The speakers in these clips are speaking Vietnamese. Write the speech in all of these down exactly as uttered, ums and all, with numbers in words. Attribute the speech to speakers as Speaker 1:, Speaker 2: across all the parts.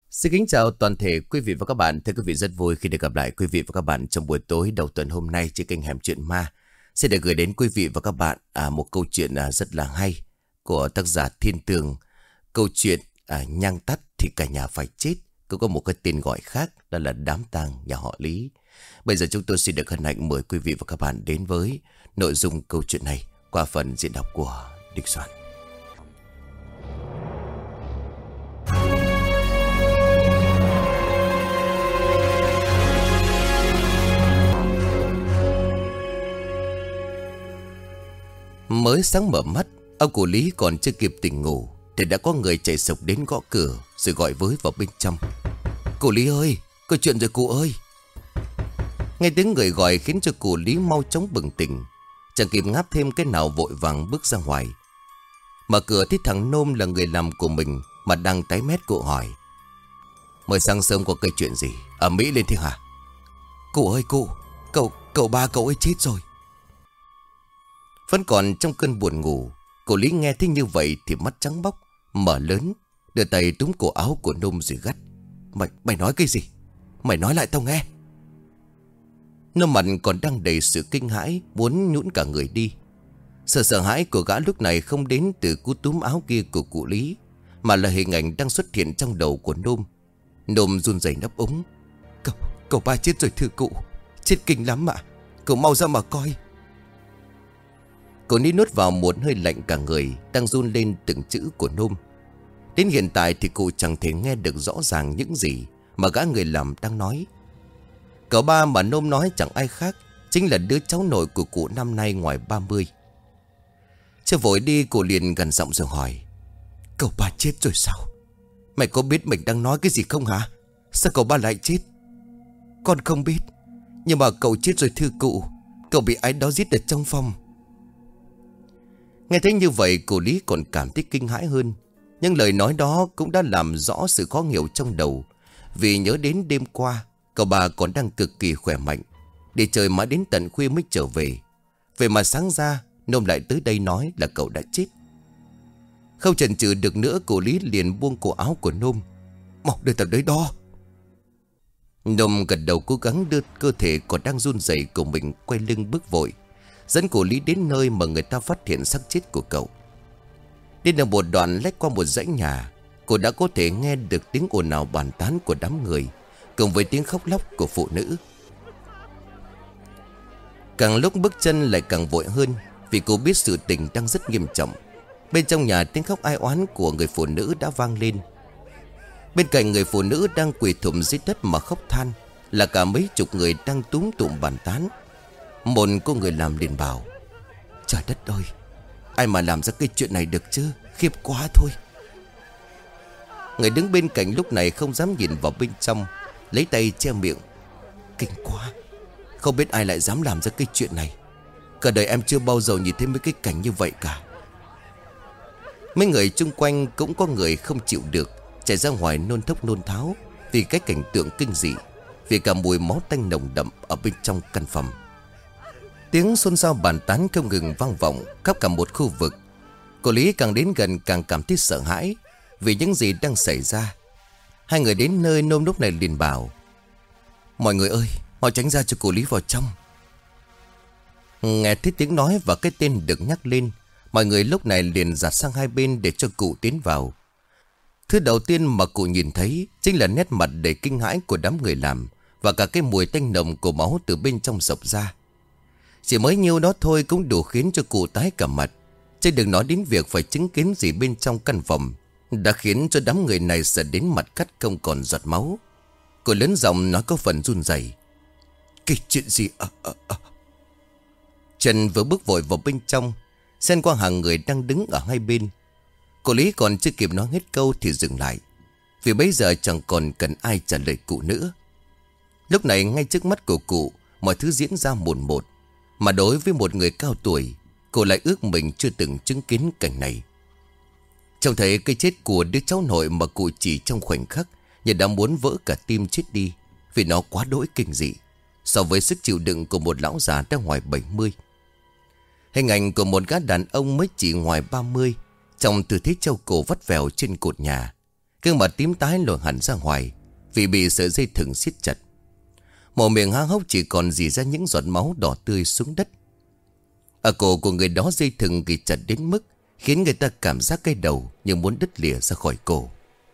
Speaker 1: Xin kính chào toàn thể quý vị và các bạn. Thưa quý vị, rất vui khi được gặp lại quý vị và các bạn trong buổi tối đầu tuần hôm nay trên kênh Hẻm Chuyện Ma. Sẽ được gửi đến quý vị và các bạn à, một câu chuyện à, rất là hay của tác giả Thiên Tường. Câu chuyện à, nhang tắt thì cả nhà phải chết, cũng có một cái tên gọi khác, đó là Đám tang nhà họ Lý. Bây giờ chúng tôi xin được hân hạnh mời quý vị và các bạn đến với nội dung câu chuyện này qua phần diễn đọc của Địch Soạn. Mới sáng mở mắt, ông cụ Lý còn chưa kịp tỉnh ngủ thì đã có người chạy sộc đến gõ cửa rồi gọi với vào bên trong. Cụ Lý ơi, có chuyện rồi cụ ơi. Nghe tiếng người gọi khiến cho cụ Lý mau chóng bừng tỉnh, chẳng kịp ngáp thêm cái nào vội vàng bước ra ngoài. Mở cửa thấy thằng Nôm là người làm của mình mà đang tái mét. Cụ hỏi: mới sáng sớm có cái chuyện gì ở Mỹ lên thế hả? Cụ ơi cụ, cậu cậu ba cậu ấy chết rồi. Vẫn còn trong cơn buồn ngủ, cô Lý nghe thấy như vậy thì mắt trắng bóc, mở lớn, đưa tay túm cổ áo của Nôm rồi gắt: Mày, mày nói cái gì? Mày nói lại tao nghe. Nôm mặt còn đang đầy sự kinh hãi, muốn nhũn cả người đi. Sự sợ hãi của gã lúc này không đến từ cú túm áo kia của cụ Lý, mà là hình ảnh đang xuất hiện trong đầu của Nôm. Nôm run rẩy nấp úng: Cậu, cậu ba chết rồi thưa cụ, chết kinh lắm ạ, cậu mau ra mà coi. Cô Ní nuốt vào một hơi lạnh cả người, đang run lên từng chữ của Nôm. Đến hiện tại thì cụ chẳng thể nghe được rõ ràng những gì mà gã người làm đang nói. Cậu ba mà Nôm nói chẳng ai khác, chính là đứa cháu nội của cụ năm nay ngoài ba mươi. Chưa vội đi, cụ liền gần giọng rồi hỏi: Cậu ba chết rồi sao? Mày có biết mình đang nói cái gì không hả? Sao cậu ba lại chết? Con không biết, nhưng mà cậu chết rồi thưa cụ. Cậu bị ai đó giết ở trong phòng. Nghe thấy như vậy, cụ Lý còn cảm thấy kinh hãi hơn. Nhưng lời nói đó cũng đã làm rõ sự khó hiểu trong đầu. Vì nhớ đến đêm qua cậu bà còn đang cực kỳ khỏe mạnh, để trời mãi đến tận khuya mới trở về. Vậy mà sáng ra Nôm lại tới đây nói là cậu đã chết. Không chần chừ được nữa, cụ Lý liền buông cổ áo của Nôm: Mau đưa tao tới đó. Nôm gật đầu cố gắng đưa cơ thể còn đang run rẩy của mình quay lưng bước vội, dẫn cụ Lý đến nơi mà người ta phát hiện xác chết của cậu. Đi được một đoạn lách qua một dãy nhà, cô đã có thể nghe được tiếng ồn ào bàn tán của đám người, cùng với tiếng khóc lóc của phụ nữ. Càng lúc bước chân lại càng vội hơn, vì cô biết sự tình đang rất nghiêm trọng. Bên trong nhà tiếng khóc ai oán của người phụ nữ đã vang lên. Bên cạnh người phụ nữ đang quỳ thụp dưới đất mà khóc than là cả mấy chục người đang túm tụm bàn tán. Một cô người làm liền bảo: Trời đất ơi, ai mà làm ra cái chuyện này được chứ, khiếp quá thôi. Người đứng bên cạnh lúc này không dám nhìn vào bên trong, lấy tay che miệng: Kinh quá, không biết ai lại dám làm ra cái chuyện này. Cả đời em chưa bao giờ nhìn thấy mấy cái cảnh như vậy cả. Mấy người chung quanh cũng có người không chịu được, chạy ra ngoài nôn thốc nôn tháo vì cái cảnh tượng kinh dị, vì cả mùi máu tanh nồng đậm ở bên trong căn phòng. Tiếng xôn xao bàn tán không ngừng vang vọng khắp cả một khu vực. Cô Lý càng đến gần càng cảm thấy sợ hãi vì những gì đang xảy ra. Hai người đến nơi, Nôm lúc này liền bảo: Mọi người ơi, mau tránh ra cho cô Lý vào trong. Nghe thấy tiếng nói và cái tên được nhắc lên, mọi người lúc này liền dạt sang hai bên để cho cụ tiến vào. Thứ đầu tiên mà cụ nhìn thấy chính là nét mặt đầy kinh hãi của đám người làm, và cả cái mùi tanh nồng của máu từ bên trong xộc ra. Chỉ mới nhiêu đó thôi cũng đủ khiến cho cụ tái cả mặt, chứ đừng nói đến việc phải chứng kiến gì bên trong căn phòng, đã khiến cho đám người này sợ đến mặt cắt không còn giọt máu. Cô lớn giọng nói có phần run rẩy: Cái chuyện gì à, à, à. Trần vừa bước vội vào bên trong, xen qua hàng người đang đứng ở hai bên. Cô Lý còn chưa kịp nói hết câu thì dừng lại, vì bây giờ chẳng còn cần ai trả lời cụ nữa. Lúc này ngay trước mắt của cụ, mọi thứ diễn ra một một, mà đối với một người cao tuổi, cô lại ước mình chưa từng chứng kiến cảnh này. Trông thấy cái chết của đứa cháu nội mà cụ chỉ trong khoảnh khắc như đã muốn vỡ cả tim chết đi, vì nó quá đỗi kinh dị so với sức chịu đựng của một lão già đã ngoài bảy mươi. Hình ảnh của một gã đàn ông mới chỉ ngoài ba mươi, trong tư thế treo cổ vắt vẻo trên cột nhà, Gương mặt tím tái lồi hẳn ra ngoài vì bị sợi dây thừng siết chặt. Mồm miệng há hốc chỉ còn rỉ ra những giọt máu đỏ tươi xuống đất. Ở cổ của người đó dây thừng ghi chặt đến mức khiến người ta cảm giác cái đầu như muốn đứt lìa ra khỏi cổ.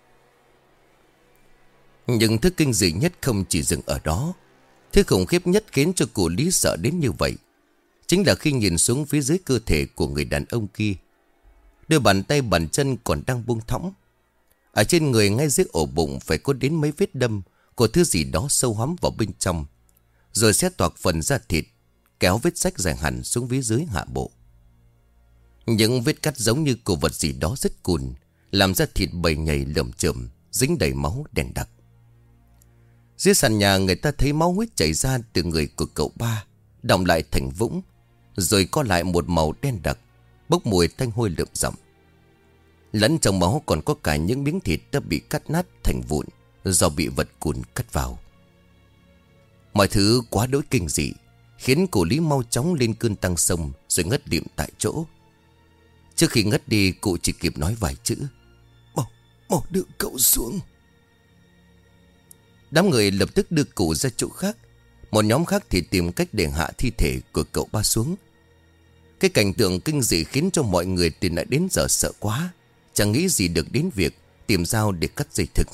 Speaker 1: Nhưng thứ kinh dị nhất không chỉ dừng ở đó. Thứ khủng khiếp nhất khiến cho cụ Lý sợ đến như vậy chính là khi nhìn xuống phía dưới cơ thể của người đàn ông kia. Đôi bàn tay bàn chân còn đang buông thõng. Ở trên người ngay dưới ổ bụng phải có đến mấy vết đâm của thứ gì đó sâu hắm vào bên trong, rồi xé toạc phần da thịt, kéo vết rách dài hẳn xuống phía dưới hạ bộ. Những vết cắt giống như cổ vật gì đó rất cùn, làm ra thịt bầy nhầy lởm chởm, dính đầy máu đen đặc. Dưới sàn nhà người ta thấy máu huyết chảy ra từ người của cậu ba, đọng lại thành vũng, rồi co lại một màu đen đặc, bốc mùi tanh hôi lượm rậm. Lẫn trong máu còn có cả những miếng thịt đã bị cắt nát thành vụn do bị vật cùn cắt vào. Mọi thứ quá đỗi kinh dị, khiến cụ Lý mau chóng lên cơn tăng sông rồi ngất lịm tại chỗ. Trước khi ngất đi, cụ chỉ kịp nói vài chữ: Mau, mau đưa cậu xuống. Đám người lập tức đưa cụ ra chỗ khác. Một nhóm khác thì tìm cách để hạ thi thể của cậu ba xuống. Cái cảnh tượng kinh dị khiến cho mọi người từ nãy đến giờ sợ quá, chẳng nghĩ gì được đến việc tìm dao để cắt dây thừng.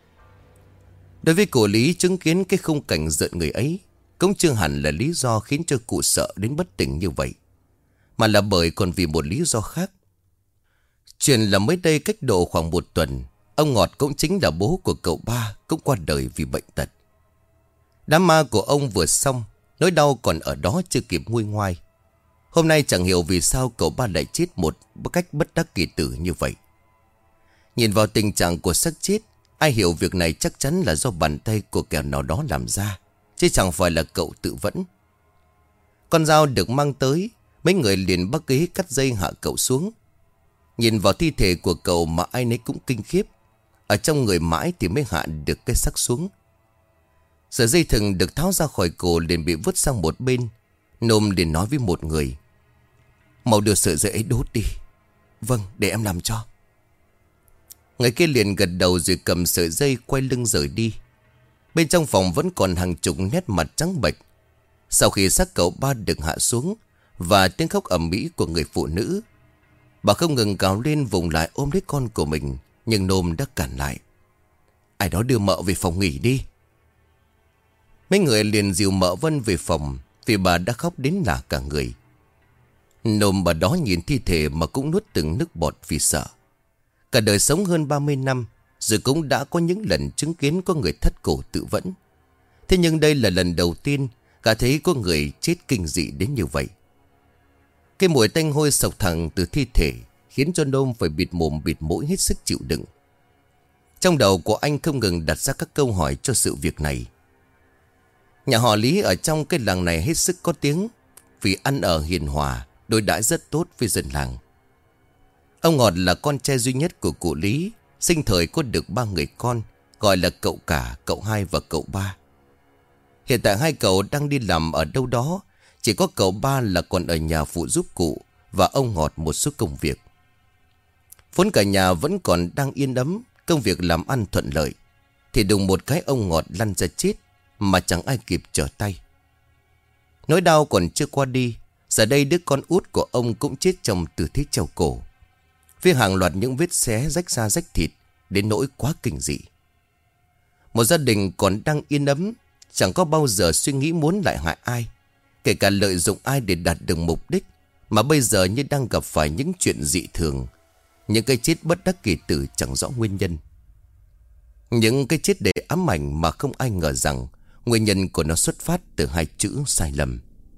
Speaker 1: Đối với cụ Lý, chứng kiến cái khung cảnh rợn người ấy cũng chưa hẳn là lý do khiến cho cụ sợ đến bất tỉnh như vậy, mà là bởi còn vì một lý do khác. Chuyện là mới đây cách độ khoảng một tuần, ông Ngọt cũng chính là bố của cậu ba cũng qua đời vì bệnh tật. Đám ma của ông vừa xong, nỗi đau còn ở đó chưa kịp nguôi ngoai. Hôm nay chẳng hiểu vì sao cậu ba lại chết một cách bất đắc kỳ tử như vậy. Nhìn vào tình trạng của xác chết, ai hiểu việc này chắc chắn là do bàn tay của kẻ nào đó làm ra, chứ chẳng phải là cậu tự vẫn. Con dao được mang tới, mấy người liền bắt ghế cắt dây hạ cậu xuống. Nhìn vào thi thể của cậu mà ai nấy cũng kinh khiếp. Ở trong người mãi thì mới hạ được cái xác xuống. Sợi dây thừng được tháo ra khỏi cổ liền bị vứt sang một bên. Nôm liền nói với một người: Mau đưa sợi dây ấy đốt đi. Vâng, để em làm cho. Người kia liền gật đầu rồi cầm sợi dây quay lưng rời đi. Bên trong phòng vẫn còn hàng chục nét mặt trắng bệch. Sau khi xác cậu ba được hạ xuống và tiếng khóc ầm ĩ của người phụ nữ, bà không ngừng gào lên vùng lại ôm lấy con của mình. Nhưng Nôm đã cản lại: Ai đó đưa mợ về phòng nghỉ đi. Mấy người liền dìu mợ Vân về phòng, vì bà đã khóc đến lả cả người. Nôm bà đó nhìn thi thể mà cũng nuốt từng nước bọt vì sợ. Cả đời sống hơn ba mươi năm rồi cũng đã có những lần chứng kiến có người thắt cổ tự vẫn. Thế nhưng đây là lần đầu tiên cả thấy có người chết kinh dị đến như vậy. Cái mùi tanh hôi sộc thẳng từ thi thể khiến cho Nôm phải bịt mồm bịt mũi hết sức chịu đựng. Trong đầu của anh không ngừng đặt ra các câu hỏi cho sự việc này. Nhà họ Lý ở trong cái làng này hết sức có tiếng vì ăn ở hiền hòa, đối đãi rất tốt với dân làng. Ông Ngọt là con trai duy nhất của cụ Lý, sinh thời có được ba người con, gọi là cậu cả, cậu hai và cậu ba. Hiện tại hai cậu đang đi làm ở đâu đó, chỉ có cậu ba là còn ở nhà phụ giúp cụ và ông Ngọt một số công việc. Vốn cả nhà vẫn còn đang yên ấm, công việc làm ăn thuận lợi, thì đùng một cái ông Ngọt lăn ra chết mà chẳng ai kịp trở tay. Nỗi đau còn chưa qua đi, giờ đây đứa con út của ông cũng chết trong tư thế treo cổ, với hàng loạt những vết xé rách da rách thịt đến nỗi quá kinh dị. Một gia đình còn đang yên ấm, chẳng có bao giờ suy nghĩ muốn lại hại ai, kể cả lợi dụng ai để đạt được mục đích, mà bây giờ như đang gặp phải những chuyện dị thường, những cái chết bất đắc kỳ tử chẳng rõ nguyên nhân. Những cái chết để ám ảnh mà không ai ngờ rằng nguyên nhân của nó xuất phát từ hai chữ sai lầm.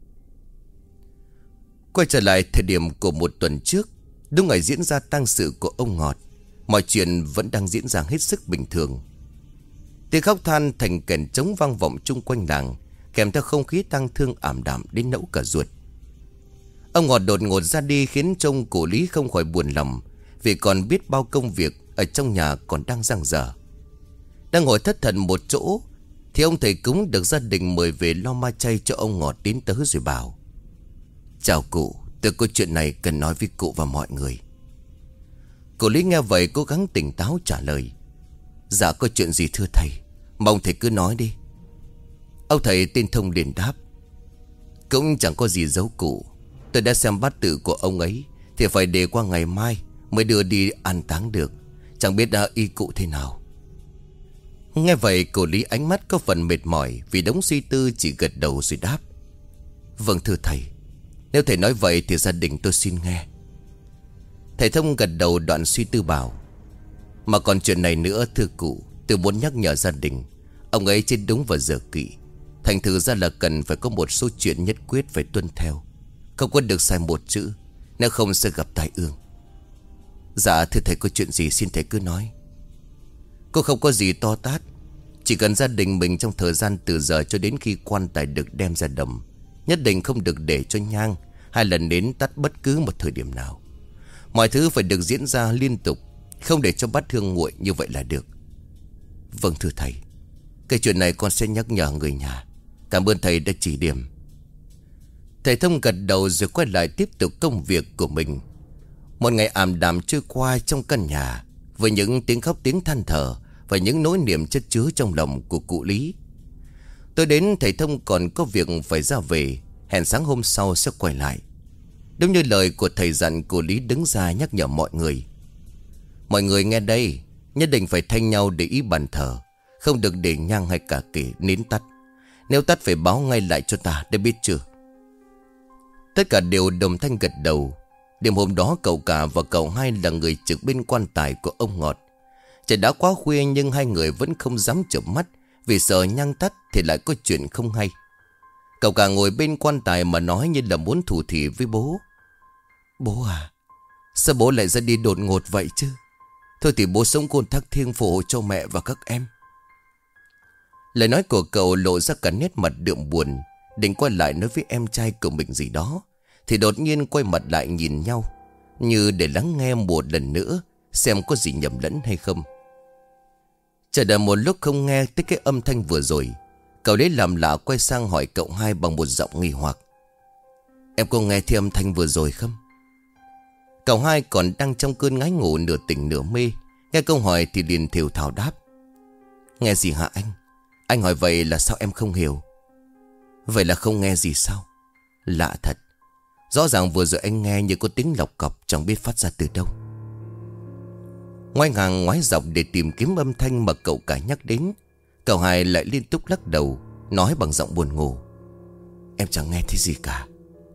Speaker 1: Quay trở lại thời điểm của một tuần trước, đúng ngày diễn ra tang sự của ông Ngọt, mọi chuyện vẫn đang diễn ra hết sức bình thường. Tiếng khóc than thành kèn trống vang vọng chung quanh làng, kèm theo không khí tang thương ảm đạm đến nẫu cả ruột. Ông Ngọt đột ngột ra đi khiến trông cụ Lý không khỏi buồn lòng, vì còn biết bao công việc ở trong nhà còn đang dang dở. Đang ngồi thất thần một chỗ thì ông thầy cúng được gia đình mời về lo ma chay cho ông Ngọt đến tới rồi bảo: Chào cụ, tôi có chuyện này cần nói với cụ và mọi người. Cụ Lý nghe vậy cố gắng tỉnh táo trả lời: Dạ có chuyện gì thưa thầy? Mong thầy cứ nói đi. Ông thầy tên Thông liền đáp. Cũng chẳng có gì giấu cụ. Tôi đã xem bát tự của ông ấy thì phải để qua ngày mai mới đưa đi an táng được. Chẳng biết đã y cụ thế nào. Nghe vậy cô Lý ánh mắt có phần mệt mỏi vì đống suy tư, chỉ gật đầu rồi đáp. Vâng thưa thầy. Nếu thầy nói vậy thì gia đình tôi xin nghe. Thầy Thông gật đầu đoạn suy tư bảo. Mà còn chuyện này nữa thưa cụ, tôi muốn nhắc nhở gia đình. Ông ấy chết đúng vào giờ kỵ. Thành thử ra là cần phải có một số chuyện nhất quyết phải tuân theo. Không có được sai một chữ, nếu không sẽ gặp tai ương. Dạ thưa thầy, có chuyện gì xin thầy cứ nói. Cô không có gì to tát. Chỉ cần gia đình mình trong thời gian từ giờ cho đến khi quan tài được đem ra đầm, nhất định không được để cho nhang hay là nến tắt bất cứ một thời điểm nào. Mọi thứ phải được diễn ra liên tục, không để cho bát hương nguội, như vậy là được. Vâng thưa thầy. Cái chuyện này con sẽ nhắc nhở người nhà. Cảm ơn thầy đã chỉ điểm. Thầy Thông gật đầu rồi quay lại tiếp tục công việc của mình. Một ngày ảm đạm trôi qua trong căn nhà, với những tiếng khóc tiếng than thở và những nỗi niềm chất chứa trong lòng của cụ Lý. Tôi đến thầy Thông còn có việc phải ra về, hẹn sáng hôm sau sẽ quay lại. Đúng như lời của thầy dặn, cụ Lý đứng ra nhắc nhở mọi người. Mọi người nghe đây, nhất định phải thanh nhau để ý bàn thờ, không được để nhang hay cả kể nến tắt. Nếu tắt phải báo ngay lại cho ta, để biết chưa? Tất cả đều đồng thanh gật đầu. Đêm hôm đó cậu cả và cậu hai là người trực bên quan tài của ông Ngọt. Trời đã quá khuya nhưng hai người vẫn không dám chợp mắt, vì sợ nhang tắt thì lại có chuyện không hay. Cậu cả ngồi bên quan tài mà nói như là muốn thủ thỉ với bố. Bố à, sao bố lại ra đi đột ngột vậy chứ? Thôi thì bố sống côn thác thiêng phù hộ cho mẹ và các em. Lời nói của cậu lộ ra cả nét mặt đượm buồn. Định quay lại nói với em trai của mình gì đó, thì đột nhiên quay mặt lại nhìn nhau, như để lắng nghe một lần nữa, xem có gì nhầm lẫn hay không. Chờ đợi một lúc không nghe tới cái âm thanh vừa rồi, cậu lấy làm lạ quay sang hỏi cậu hai bằng một giọng nghi hoặc. Em có nghe thấy âm thanh vừa rồi không? Cậu hai còn đang trong cơn ngái ngủ nửa tỉnh nửa mê, nghe câu hỏi thì liền thều thào đáp. Nghe gì hả anh? Anh hỏi vậy là sao em không hiểu? Vậy là không nghe gì sao? Lạ thật. Rõ ràng vừa rồi anh nghe như có tiếng lọc cọc, chẳng biết phát ra từ đâu. Ngoái ngang ngoái dọc để tìm kiếm âm thanh mà cậu cả nhắc đến, cậu hai lại liên tục lắc đầu, nói bằng giọng buồn ngủ. Em chẳng nghe thấy gì cả.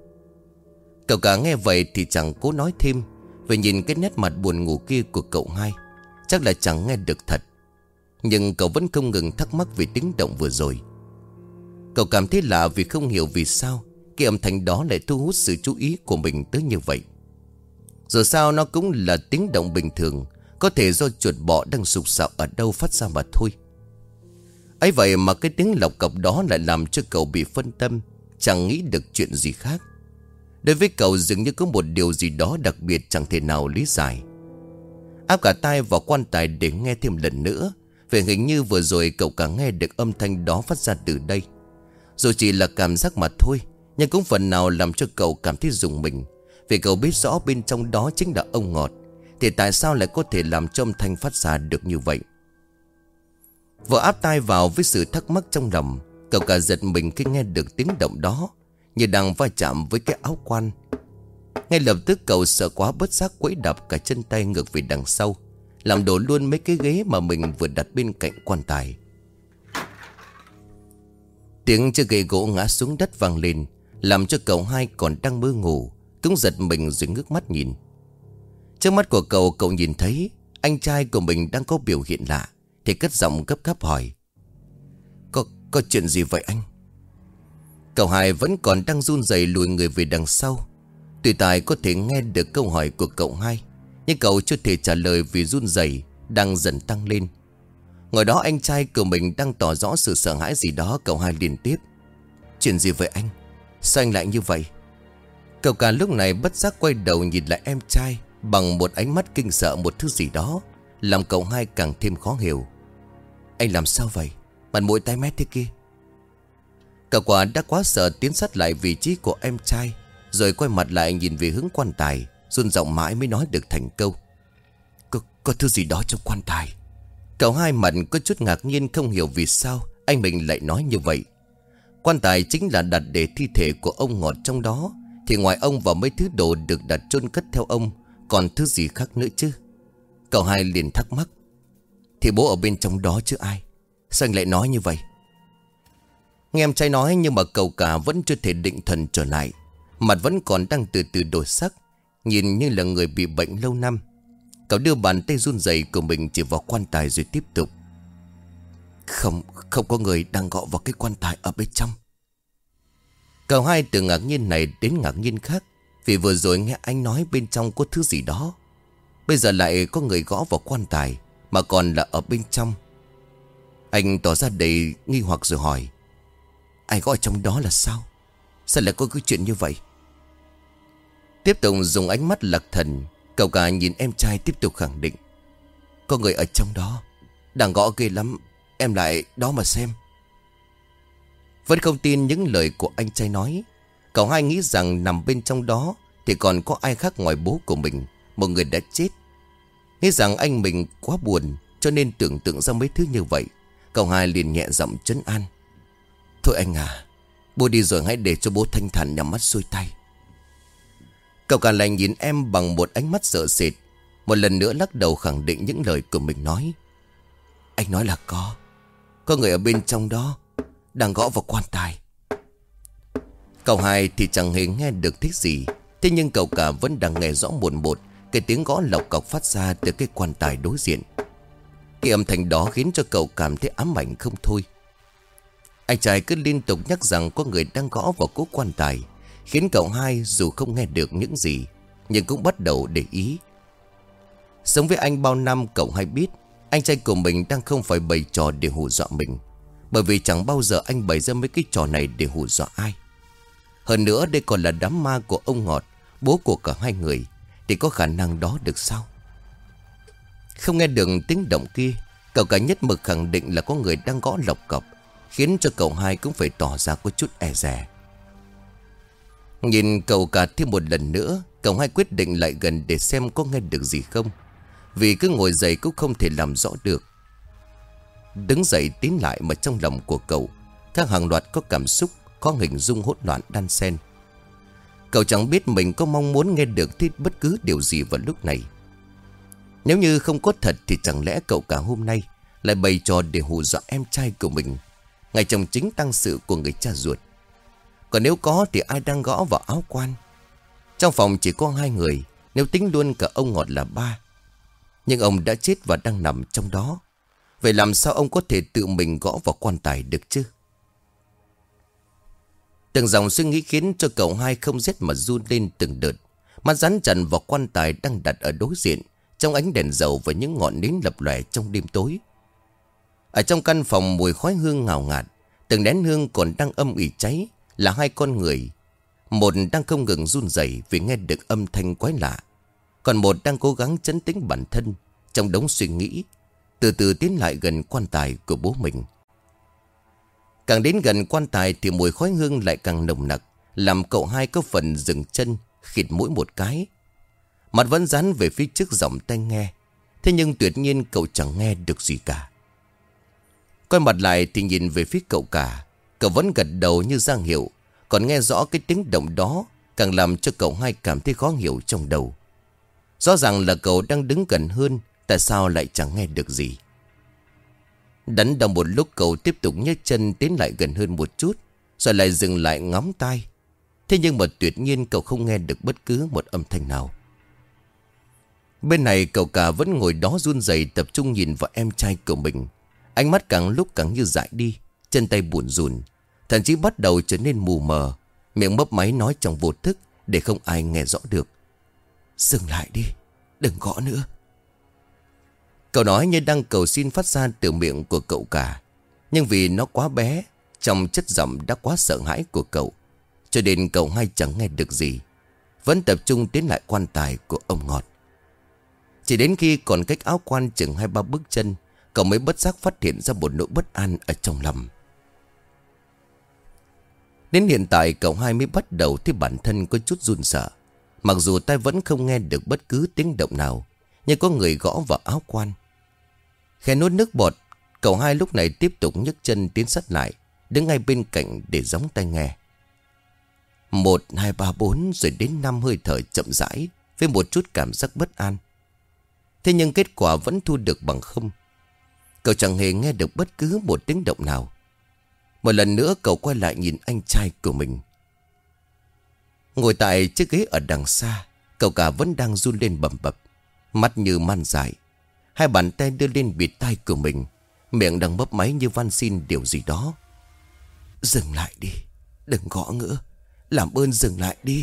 Speaker 1: Cậu cả nghe vậy thì chẳng cố nói thêm, vì nhìn cái nét mặt buồn ngủ kia của cậu hai, chắc là chẳng nghe được thật. Nhưng cậu vẫn không ngừng thắc mắc về tiếng động vừa rồi. Cậu cảm thấy lạ vì không hiểu vì sao cái âm thanh đó lại thu hút sự chú ý của mình tới như vậy. Dù sao nó cũng là tiếng động bình thường, có thể do chuột bọ đang sục sạo ở đâu phát ra mà thôi. Ấy vậy mà cái tiếng lọc cọc đó lại làm cho cậu bị phân tâm, chẳng nghĩ được chuyện gì khác. Đối với cậu dường như có một điều gì đó đặc biệt chẳng thể nào lý giải. Áp cả tai vào quan tài để nghe thêm lần nữa, vì hình như vừa rồi cậu cả nghe được âm thanh đó phát ra từ đây. Dù chỉ là cảm giác mà thôi, nhưng cũng phần nào làm cho cậu cảm thấy rùng mình, vì cậu biết rõ bên trong đó chính là ông Ngọt. Thì tại sao lại có thể làm cho âm thanh phát ra được như vậy? Vừa áp tai vào với sự thắc mắc trong lòng, cậu cả giật mình khi nghe được tiếng động đó, như đang va chạm với cái áo quan. Ngay lập tức cậu sợ quá bất giác quẫy đạp cả chân tay ngược về đằng sau, làm đổ luôn mấy cái ghế mà mình vừa đặt bên cạnh quan tài. Tiếng chiếc ghế gỗ ngã xuống đất vang lên, làm cho cậu hai còn đang mơ ngủ cũng giật mình rồi ngước mắt nhìn. Trước mắt của cậu, cậu nhìn thấy anh trai của mình đang có biểu hiện lạ, thì cất giọng gấp gáp hỏi. Có, có chuyện gì vậy anh? Cậu hai vẫn còn đang run rẩy lùi người về đằng sau. Tuy Tài có thể nghe được câu hỏi của cậu hai, nhưng cậu chưa thể trả lời vì run rẩy đang dần tăng lên. Ngồi đó anh trai của mình đang tỏ rõ sự sợ hãi gì đó. Cậu hai liên tiếp. Chuyện gì vậy anh? Sao anh lại như vậy? Cậu cả lúc này bất giác quay đầu nhìn lại em trai bằng một ánh mắt kinh sợ một thứ gì đó, làm cậu hai càng thêm khó hiểu. Anh làm sao vậy? Mặt mũi tái mét thế kia. Cậu quả đã quá sợ tiến sát lại vị trí của em trai, rồi quay mặt lại nhìn về hướng quan tài, run giọng mãi mới nói được thành câu. Có, có thứ gì đó trong quan tài. Cậu hai mặt có chút ngạc nhiên, không hiểu vì sao anh mình lại nói như vậy. Quan tài chính là đặt để thi thể của ông Ngọt trong đó, thì ngoài ông và mấy thứ đồ được đặt chôn cất theo ông, còn thứ gì khác nữa chứ? Cậu hai liền thắc mắc. Thì bố ở bên trong đó chứ ai? Sao anh lại nói như vậy? Nghe em trai nói nhưng mà cậu cả vẫn chưa thể định thần trở lại. Mặt vẫn còn đang từ từ đổi sắc, nhìn như là người bị bệnh lâu năm. Cậu đưa bàn tay run rẩy của mình chỉ vào quan tài rồi tiếp tục. Không, không có người đang gõ vào cái quan tài ở bên trong. Cậu hai từ ngạc nhiên này đến ngạc nhiên khác, vì vừa rồi nghe anh nói bên trong có thứ gì đó. Bây giờ lại có người gõ vào quan tài, mà còn là ở bên trong. Anh tỏ ra đầy nghi hoặc rồi hỏi. Ai gõ ở trong đó là sao? Sao lại có cái chuyện như vậy? Tiếp tục dùng ánh mắt lạc thần, cậu cả nhìn em trai tiếp tục khẳng định. Có người ở trong đó, đang gõ ghê lắm. Em lại đó mà xem. Vẫn không tin những lời của anh trai nói. Cậu hai nghĩ rằng nằm bên trong đó thì còn có ai khác ngoài bố của mình, một người đã chết. Nghĩ rằng anh mình quá buồn, cho nên tưởng tượng ra mấy thứ như vậy. Cậu hai liền nhẹ giọng trấn an. Thôi anh à, bố đi rồi, hãy để cho bố thanh thản nhắm mắt xuôi tay. Cậu cả lại nhìn em bằng một ánh mắt sợ sệt, một lần nữa lắc đầu khẳng định những lời của mình nói. Anh nói là có Có người ở bên trong đó đang gõ vào quan tài. Cậu hai thì chẳng hề nghe được thích gì, thế nhưng cậu cả vẫn đang nghe rõ một một cái tiếng gõ lộc cọc phát ra từ cái quan tài đối diện. Cái âm thanh đó khiến cho cậu cảm thấy ám ảnh không thôi. Anh trai cứ liên tục nhắc rằng có người đang gõ vào cố quan tài, khiến cậu hai dù không nghe được những gì nhưng cũng bắt đầu để ý. Sống với anh bao năm, cậu hai biết anh trai của mình đang không phải bày trò để hù dọa mình, bởi vì chẳng bao giờ anh bày ra mấy cái trò này để hù dọa ai. Hơn nữa đây còn là đám ma của ông Ngọt, bố của cả hai người, thì có khả năng đó được sao? Không nghe được tiếng động kia, cậu cả nhất mực khẳng định là có người đang gõ lộc cọc, khiến cho cậu hai cũng phải tỏ ra có chút e dè. Nhìn cậu cả thêm một lần nữa, cậu hai quyết định lại gần để xem có nghe được gì không, vì cứ ngồi dậy cũng không thể làm rõ được. Đứng dậy tiến lại mà trong lòng của cậu các hàng loạt có cảm xúc, có hình dung hỗn loạn đan xen. Cậu chẳng biết mình có mong muốn nghe được thích bất cứ điều gì vào lúc này. Nếu như không có thật thì chẳng lẽ cậu cả hôm nay lại bày trò để hù dọa em trai của mình, ngày trong chính tang sự của người cha ruột. Còn nếu có thì ai đang gõ vào áo quan? Trong phòng chỉ có hai người, nếu tính luôn cả ông Ngọt là ba. Nhưng ông đã chết và đang nằm trong đó. Vậy làm sao ông có thể tự mình gõ vào quan tài được chứ? Từng dòng suy nghĩ khiến cho cậu hai không rét mà run lên từng đợt. Mắt dán chặt vào quan tài đang đặt ở đối diện, trong ánh đèn dầu và những ngọn nến lập lòe trong đêm tối. Ở trong căn phòng mùi khói hương ngào ngạt, từng nén hương còn đang âm ỉ cháy là hai con người. Một đang không ngừng run rẩy vì nghe được âm thanh quái lạ, còn một đang cố gắng trấn tĩnh bản thân trong đống suy nghĩ, từ từ tiến lại gần quan tài của bố mình. Càng đến gần quan tài thì mùi khói hương lại càng nồng nặc, làm cậu hai có phần dừng chân, khịt mũi một cái. Mặt vẫn dán về phía trước giọng tai nghe, thế nhưng tuyệt nhiên cậu chẳng nghe được gì cả. Quay mặt lại thì nhìn về phía cậu cả, cậu vẫn gật đầu như ra hiệu, còn nghe rõ cái tiếng động đó càng làm cho cậu hai cảm thấy khó hiểu trong đầu. Rõ ràng là cậu đang đứng gần hơn, tại sao lại chẳng nghe được gì? Đắn đo một lúc, cậu tiếp tục nhấc chân tiến lại gần hơn một chút, rồi lại dừng lại ngắm tai. Thế nhưng mà tuyệt nhiên cậu không nghe được bất cứ một âm thanh nào. Bên này cậu cả vẫn ngồi đó run rẩy tập trung nhìn vào em trai của mình. Ánh mắt càng lúc càng như dại đi, chân tay buồn rùn, thậm chí bắt đầu trở nên mù mờ, miệng mấp máy nói trong vô thức để không ai nghe rõ được. Dừng lại đi, đừng gõ nữa. Cậu nói như đang cầu xin phát ra từ miệng của cậu cả, nhưng vì nó quá bé, trong chất giọng đã quá sợ hãi của cậu, cho nên cậu hai chẳng nghe được gì, vẫn tập trung tiến lại quan tài của ông Ngọt. Chỉ đến khi còn cách áo quan chừng hai ba bước chân, cậu mới bất giác phát hiện ra một nỗi bất an ở trong lòng. Đến hiện tại cậu hai mới bắt đầu thấy bản thân có chút run sợ. Mặc dù tai vẫn không nghe được bất cứ tiếng động nào, nhưng có người gõ vào áo quan. Khẽ nuốt nước bọt, cậu hai lúc này tiếp tục nhấc chân tiến sát lại, đứng ngay bên cạnh để gióng tai nghe. Một, hai, ba, bốn, rồi đến năm hơi thở chậm rãi, với một chút cảm giác bất an. Thế nhưng kết quả vẫn thu được bằng không. Cậu chẳng hề nghe được bất cứ một tiếng động nào. Một lần nữa cậu quay lại nhìn anh trai của mình. Ngồi tại chiếc ghế ở đằng xa, cậu cả vẫn đang run lên bầm bập, mắt như man dại. Hai bàn tay đưa lên bịt tai của mình, miệng đang mấp máy như van xin điều gì đó. Dừng lại đi, đừng gõ nữa, làm ơn dừng lại đi.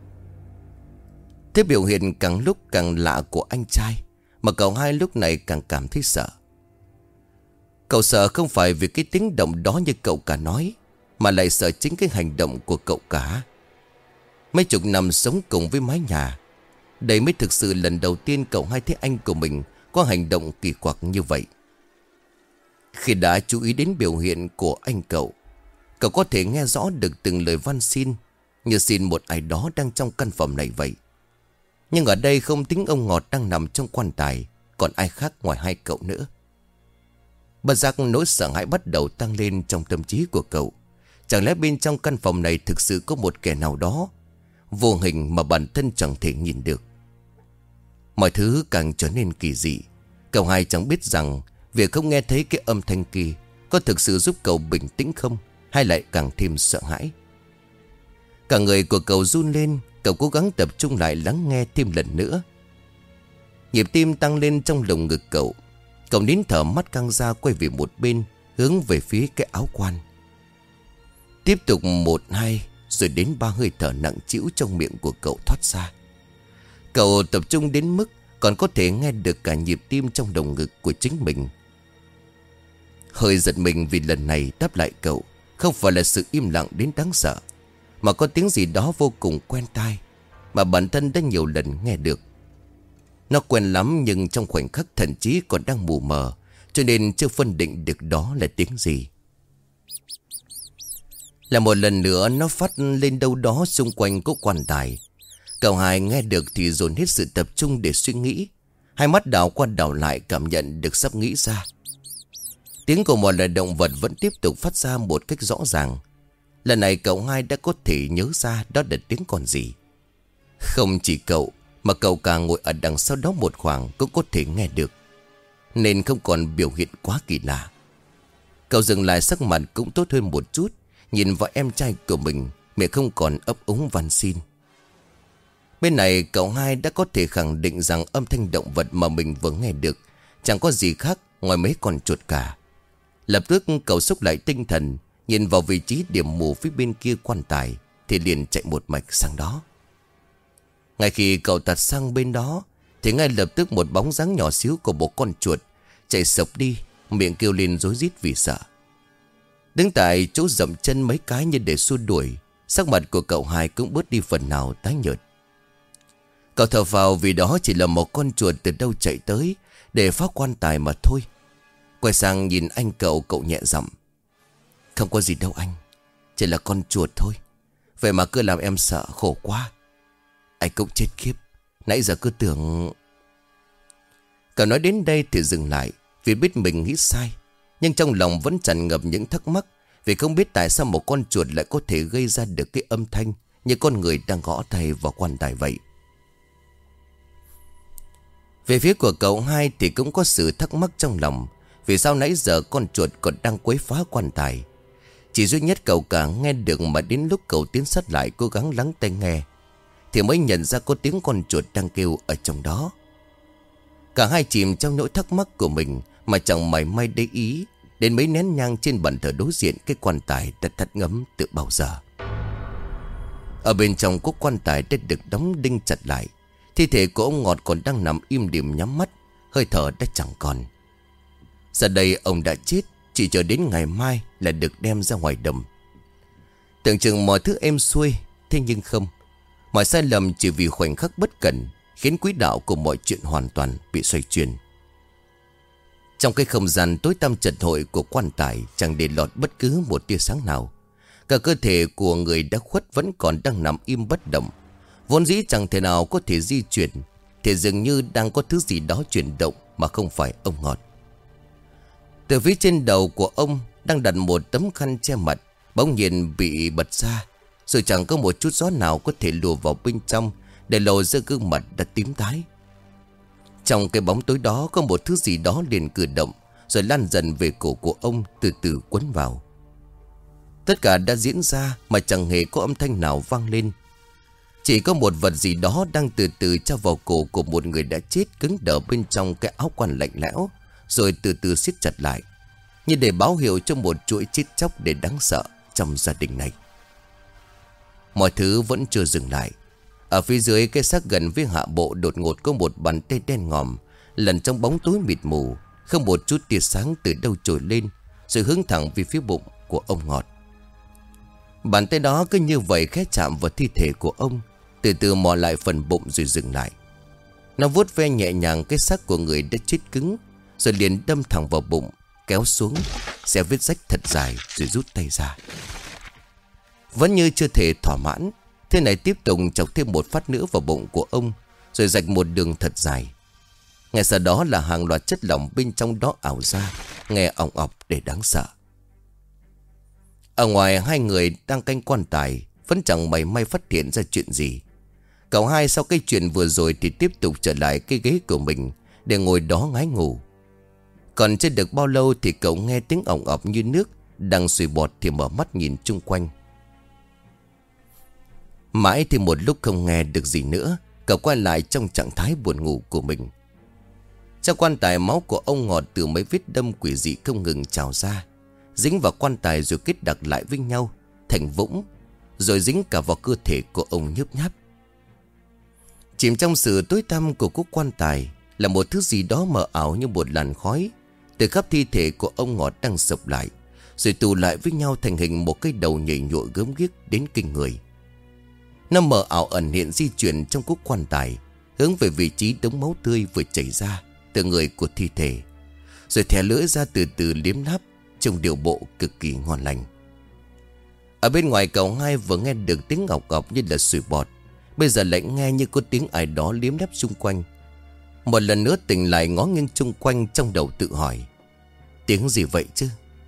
Speaker 1: Thế biểu hiện càng lúc càng lạ của anh trai, mà cậu hai lúc này càng cảm thấy sợ. Cậu sợ không phải vì cái tiếng động đó như cậu cả nói, mà lại sợ chính cái hành động của cậu cả. Mấy chục năm sống cùng với mái nhà, đây mới thực sự lần đầu tiên cậu hai thấy anh của mình có hành động kỳ quặc như vậy. Khi đã chú ý đến biểu hiện của anh cậu, cậu có thể nghe rõ được từng lời van xin, như xin một ai đó đang trong căn phòng này vậy. Nhưng ở đây không tính ông Ngọt đang nằm trong quan tài, còn ai khác ngoài hai cậu nữa. Bất giác nỗi sợ hãi bắt đầu tăng lên trong tâm trí của cậu. Chẳng lẽ bên trong căn phòng này thực sự có một kẻ nào đó vô hình mà bản thân chẳng thể nhìn được. Mọi thứ càng trở nên kỳ dị. Cậu hai chẳng biết rằng việc không nghe thấy cái âm thanh kia có thực sự giúp cậu bình tĩnh không, hay lại càng thêm sợ hãi. Cả người của cậu run lên. Cậu cố gắng tập trung lại lắng nghe thêm lần nữa. Nhịp tim tăng lên trong lồng ngực cậu. Cậu nín thở, mắt căng ra, quay về một bên, hướng về phía cái áo quan. Tiếp tục một hai, rồi đến ba hơi thở nặng trĩu trong miệng của cậu thoát ra. Cậu tập trung đến mức còn có thể nghe được cả nhịp tim trong lồng ngực của chính mình. Hơi giật mình vì lần này đáp lại cậu không phải là sự im lặng đến đáng sợ, mà có tiếng gì đó vô cùng quen tai, mà bản thân đã nhiều lần nghe được. Nó quen lắm, nhưng trong khoảnh khắc thần trí còn đang mù mờ, cho nên chưa phân định được đó là tiếng gì. Là một lần nữa nó phát lên đâu đó xung quanh cố quan tài. Cậu hai nghe được thì dồn hết sự tập trung để suy nghĩ. Hai mắt đảo qua đảo lại, cảm nhận được sắp nghĩ ra. Tiếng của một loài động vật vẫn tiếp tục phát ra một cách rõ ràng. Lần này cậu hai đã có thể nhớ ra đó là tiếng con gì. Không chỉ cậu, mà cậu cả ngồi ở đằng sau đó một khoảng cũng có thể nghe được, nên không còn biểu hiện quá kỳ lạ. Cậu dừng lại, sắc mặt cũng tốt hơn một chút, nhìn vào em trai của mình, miệng không còn ấp úng van xin. Bên này cậu hai đã có thể khẳng định rằng âm thanh động vật mà mình vừa nghe được chẳng có gì khác ngoài mấy con chuột cả. Lập tức cậu xúc lại tinh thần, nhìn vào vị trí điểm mù phía bên kia quan tài, thì liền chạy một mạch sang đó. Ngay khi cậu tạt sang bên đó, thì ngay lập tức một bóng dáng nhỏ xíu của một con chuột chạy sộc đi, miệng kêu lên rối rít vì sợ. Đứng tại chỗ dậm chân mấy cái như để xua đuổi, sắc mặt của cậu hai cũng bớt đi phần nào tái nhợt. Cậu thở phào vì đó chỉ là một con chuột từ đâu chạy tới để phá quan tài mà thôi. Quay sang nhìn anh cậu, cậu nhẹ giọng: "Không có gì đâu anh, chỉ là con chuột thôi. Vậy mà cứ làm em sợ, khổ quá. Anh cũng chết khiếp, nãy giờ cứ tưởng..." Cậu nói đến đây thì dừng lại, vì biết mình nghĩ sai, nhưng trong lòng vẫn tràn ngập những thắc mắc, vì không biết tại sao một con chuột lại có thể gây ra được cái âm thanh như con người đang gõ tay vào quan tài vậy. Về phía của cậu hai thì cũng có sự thắc mắc trong lòng, vì sao nãy giờ con chuột còn đang quấy phá quan tài. Chỉ duy nhất cậu cả nghe được, mà đến lúc cậu tiến sát lại cố gắng lắng tai nghe thì mới nhận ra có tiếng con chuột đang kêu ở trong đó. Cả hai chìm trong nỗi thắc mắc của mình mà chẳng mảy may để ý đến mấy nén nhang trên bàn thờ đối diện cái quan tài đã thắt ngấm từ bao giờ. Ở bên trong cốt quan tài đã được đóng đinh chặt lại. Thi thể của ông Ngọt còn đang nằm im lìm nhắm mắt, hơi thở đã chẳng còn. Giờ đây ông đã chết, chỉ chờ đến ngày mai là được đem ra ngoài đầm. Tưởng chừng mọi thứ êm xuôi, thế nhưng không. Mọi sai lầm chỉ vì khoảnh khắc bất cẩn khiến quỹ đạo của mọi chuyện hoàn toàn bị xoay chuyển. Trong cái không gian tối tăm chật hội của quan tài chẳng để lọt bất cứ một tia sáng nào. Cả cơ thể của người đã khuất vẫn còn đang nằm im bất động, vốn dĩ chẳng thể nào có thể di chuyển, thì dường như đang có thứ gì đó chuyển động mà không phải ông Ngọt. Từ phía trên đầu của ông đang đặt một tấm khăn che mặt, bỗng nhiên bị bật ra, rồi chẳng có một chút gió nào có thể lùa vào bên trong, để lộ ra gương mặt đã tím tái. Trong cái bóng tối đó có một thứ gì đó liền cử động, rồi lan dần về cổ của ông, từ từ quấn vào. Tất cả đã diễn ra mà chẳng hề có âm thanh nào vang lên. Chỉ có một vật gì đó đang từ từ tra vào cổ của một người đã chết, cứng đờ bên trong cái áo quan lạnh lẽo, rồi từ từ siết chặt lại, như để báo hiệu cho một chuỗi chết chóc để đáng sợ trong gia đình này. Mọi thứ vẫn chưa dừng lại. Ở phía dưới cái xác gần với hạ bộ đột ngột có một bàn tay đen ngòm, lần trong bóng tối mịt mù, không một chút tia sáng từ đâu trồi lên, rồi hướng thẳng về phía bụng của ông Ngọt. Bàn tay đó cứ như vậy khẽ chạm vào thi thể của ông, từ từ mò lại phần bụng rồi dừng lại. Nó vuốt ve nhẹ nhàng cái xác của người đã chết cứng, rồi liền đâm thẳng vào bụng, kéo xuống, xé vết rách thật dài rồi rút tay ra. Vẫn như chưa thể thỏa mãn, thế này tiếp tục chọc thêm một phát nữa vào bụng của ông, rồi rạch một đường thật dài. Ngay sau đó là hàng loạt chất lỏng bên trong đó ảo ra, nghe ỏng ọc để đáng sợ. Ở ngoài hai người đang canh quan tài vẫn chẳng mảy may phát hiện ra chuyện gì. Cậu hai sau cái chuyện vừa rồi thì tiếp tục trở lại cái ghế của mình để ngồi đó ngái ngủ. Còn chưa được bao lâu thì cậu nghe tiếng ỏng ọc như nước đang sùi bọt thì mở mắt nhìn chung quanh. Mãi thì một lúc không nghe được gì nữa, cậu quay lại trong trạng thái buồn ngủ của mình. Trong quan tài, máu của ông Ngọt từ mấy vết đâm quỷ dị không ngừng trào ra, dính vào quan tài rồi kết đặc lại với nhau thành vũng, rồi dính cả vào cơ thể của ông nhớp nháp. Chìm trong sự tối tăm của cúc quan tài là một thứ gì đó mờ ảo như một làn khói từ khắp thi thể của ông Ngọt đang sụp lại, rồi tụ lại với nhau thành hình một cái đầu nhảy nhụa gớm ghiếc đến kinh người. Nó mờ ảo ẩn hiện di chuyển trong cúc quan tài, hướng về vị trí đống máu tươi vừa chảy ra từ người của thi thể, rồi thè lưỡi ra từ từ liếm láp trong điệu bộ cực kỳ ngon lành. Ở bên ngoài, cậu hai vừa nghe được tiếng ngọc ngọc như là sủi bọt, bây giờ lại nghe như có tiếng ai đó liếm láp xung quanh. Một lần nữa tỉnh lại, ngó nghiêng chung quanh, trong đầu tự hỏi tiếng gì vậy chứ.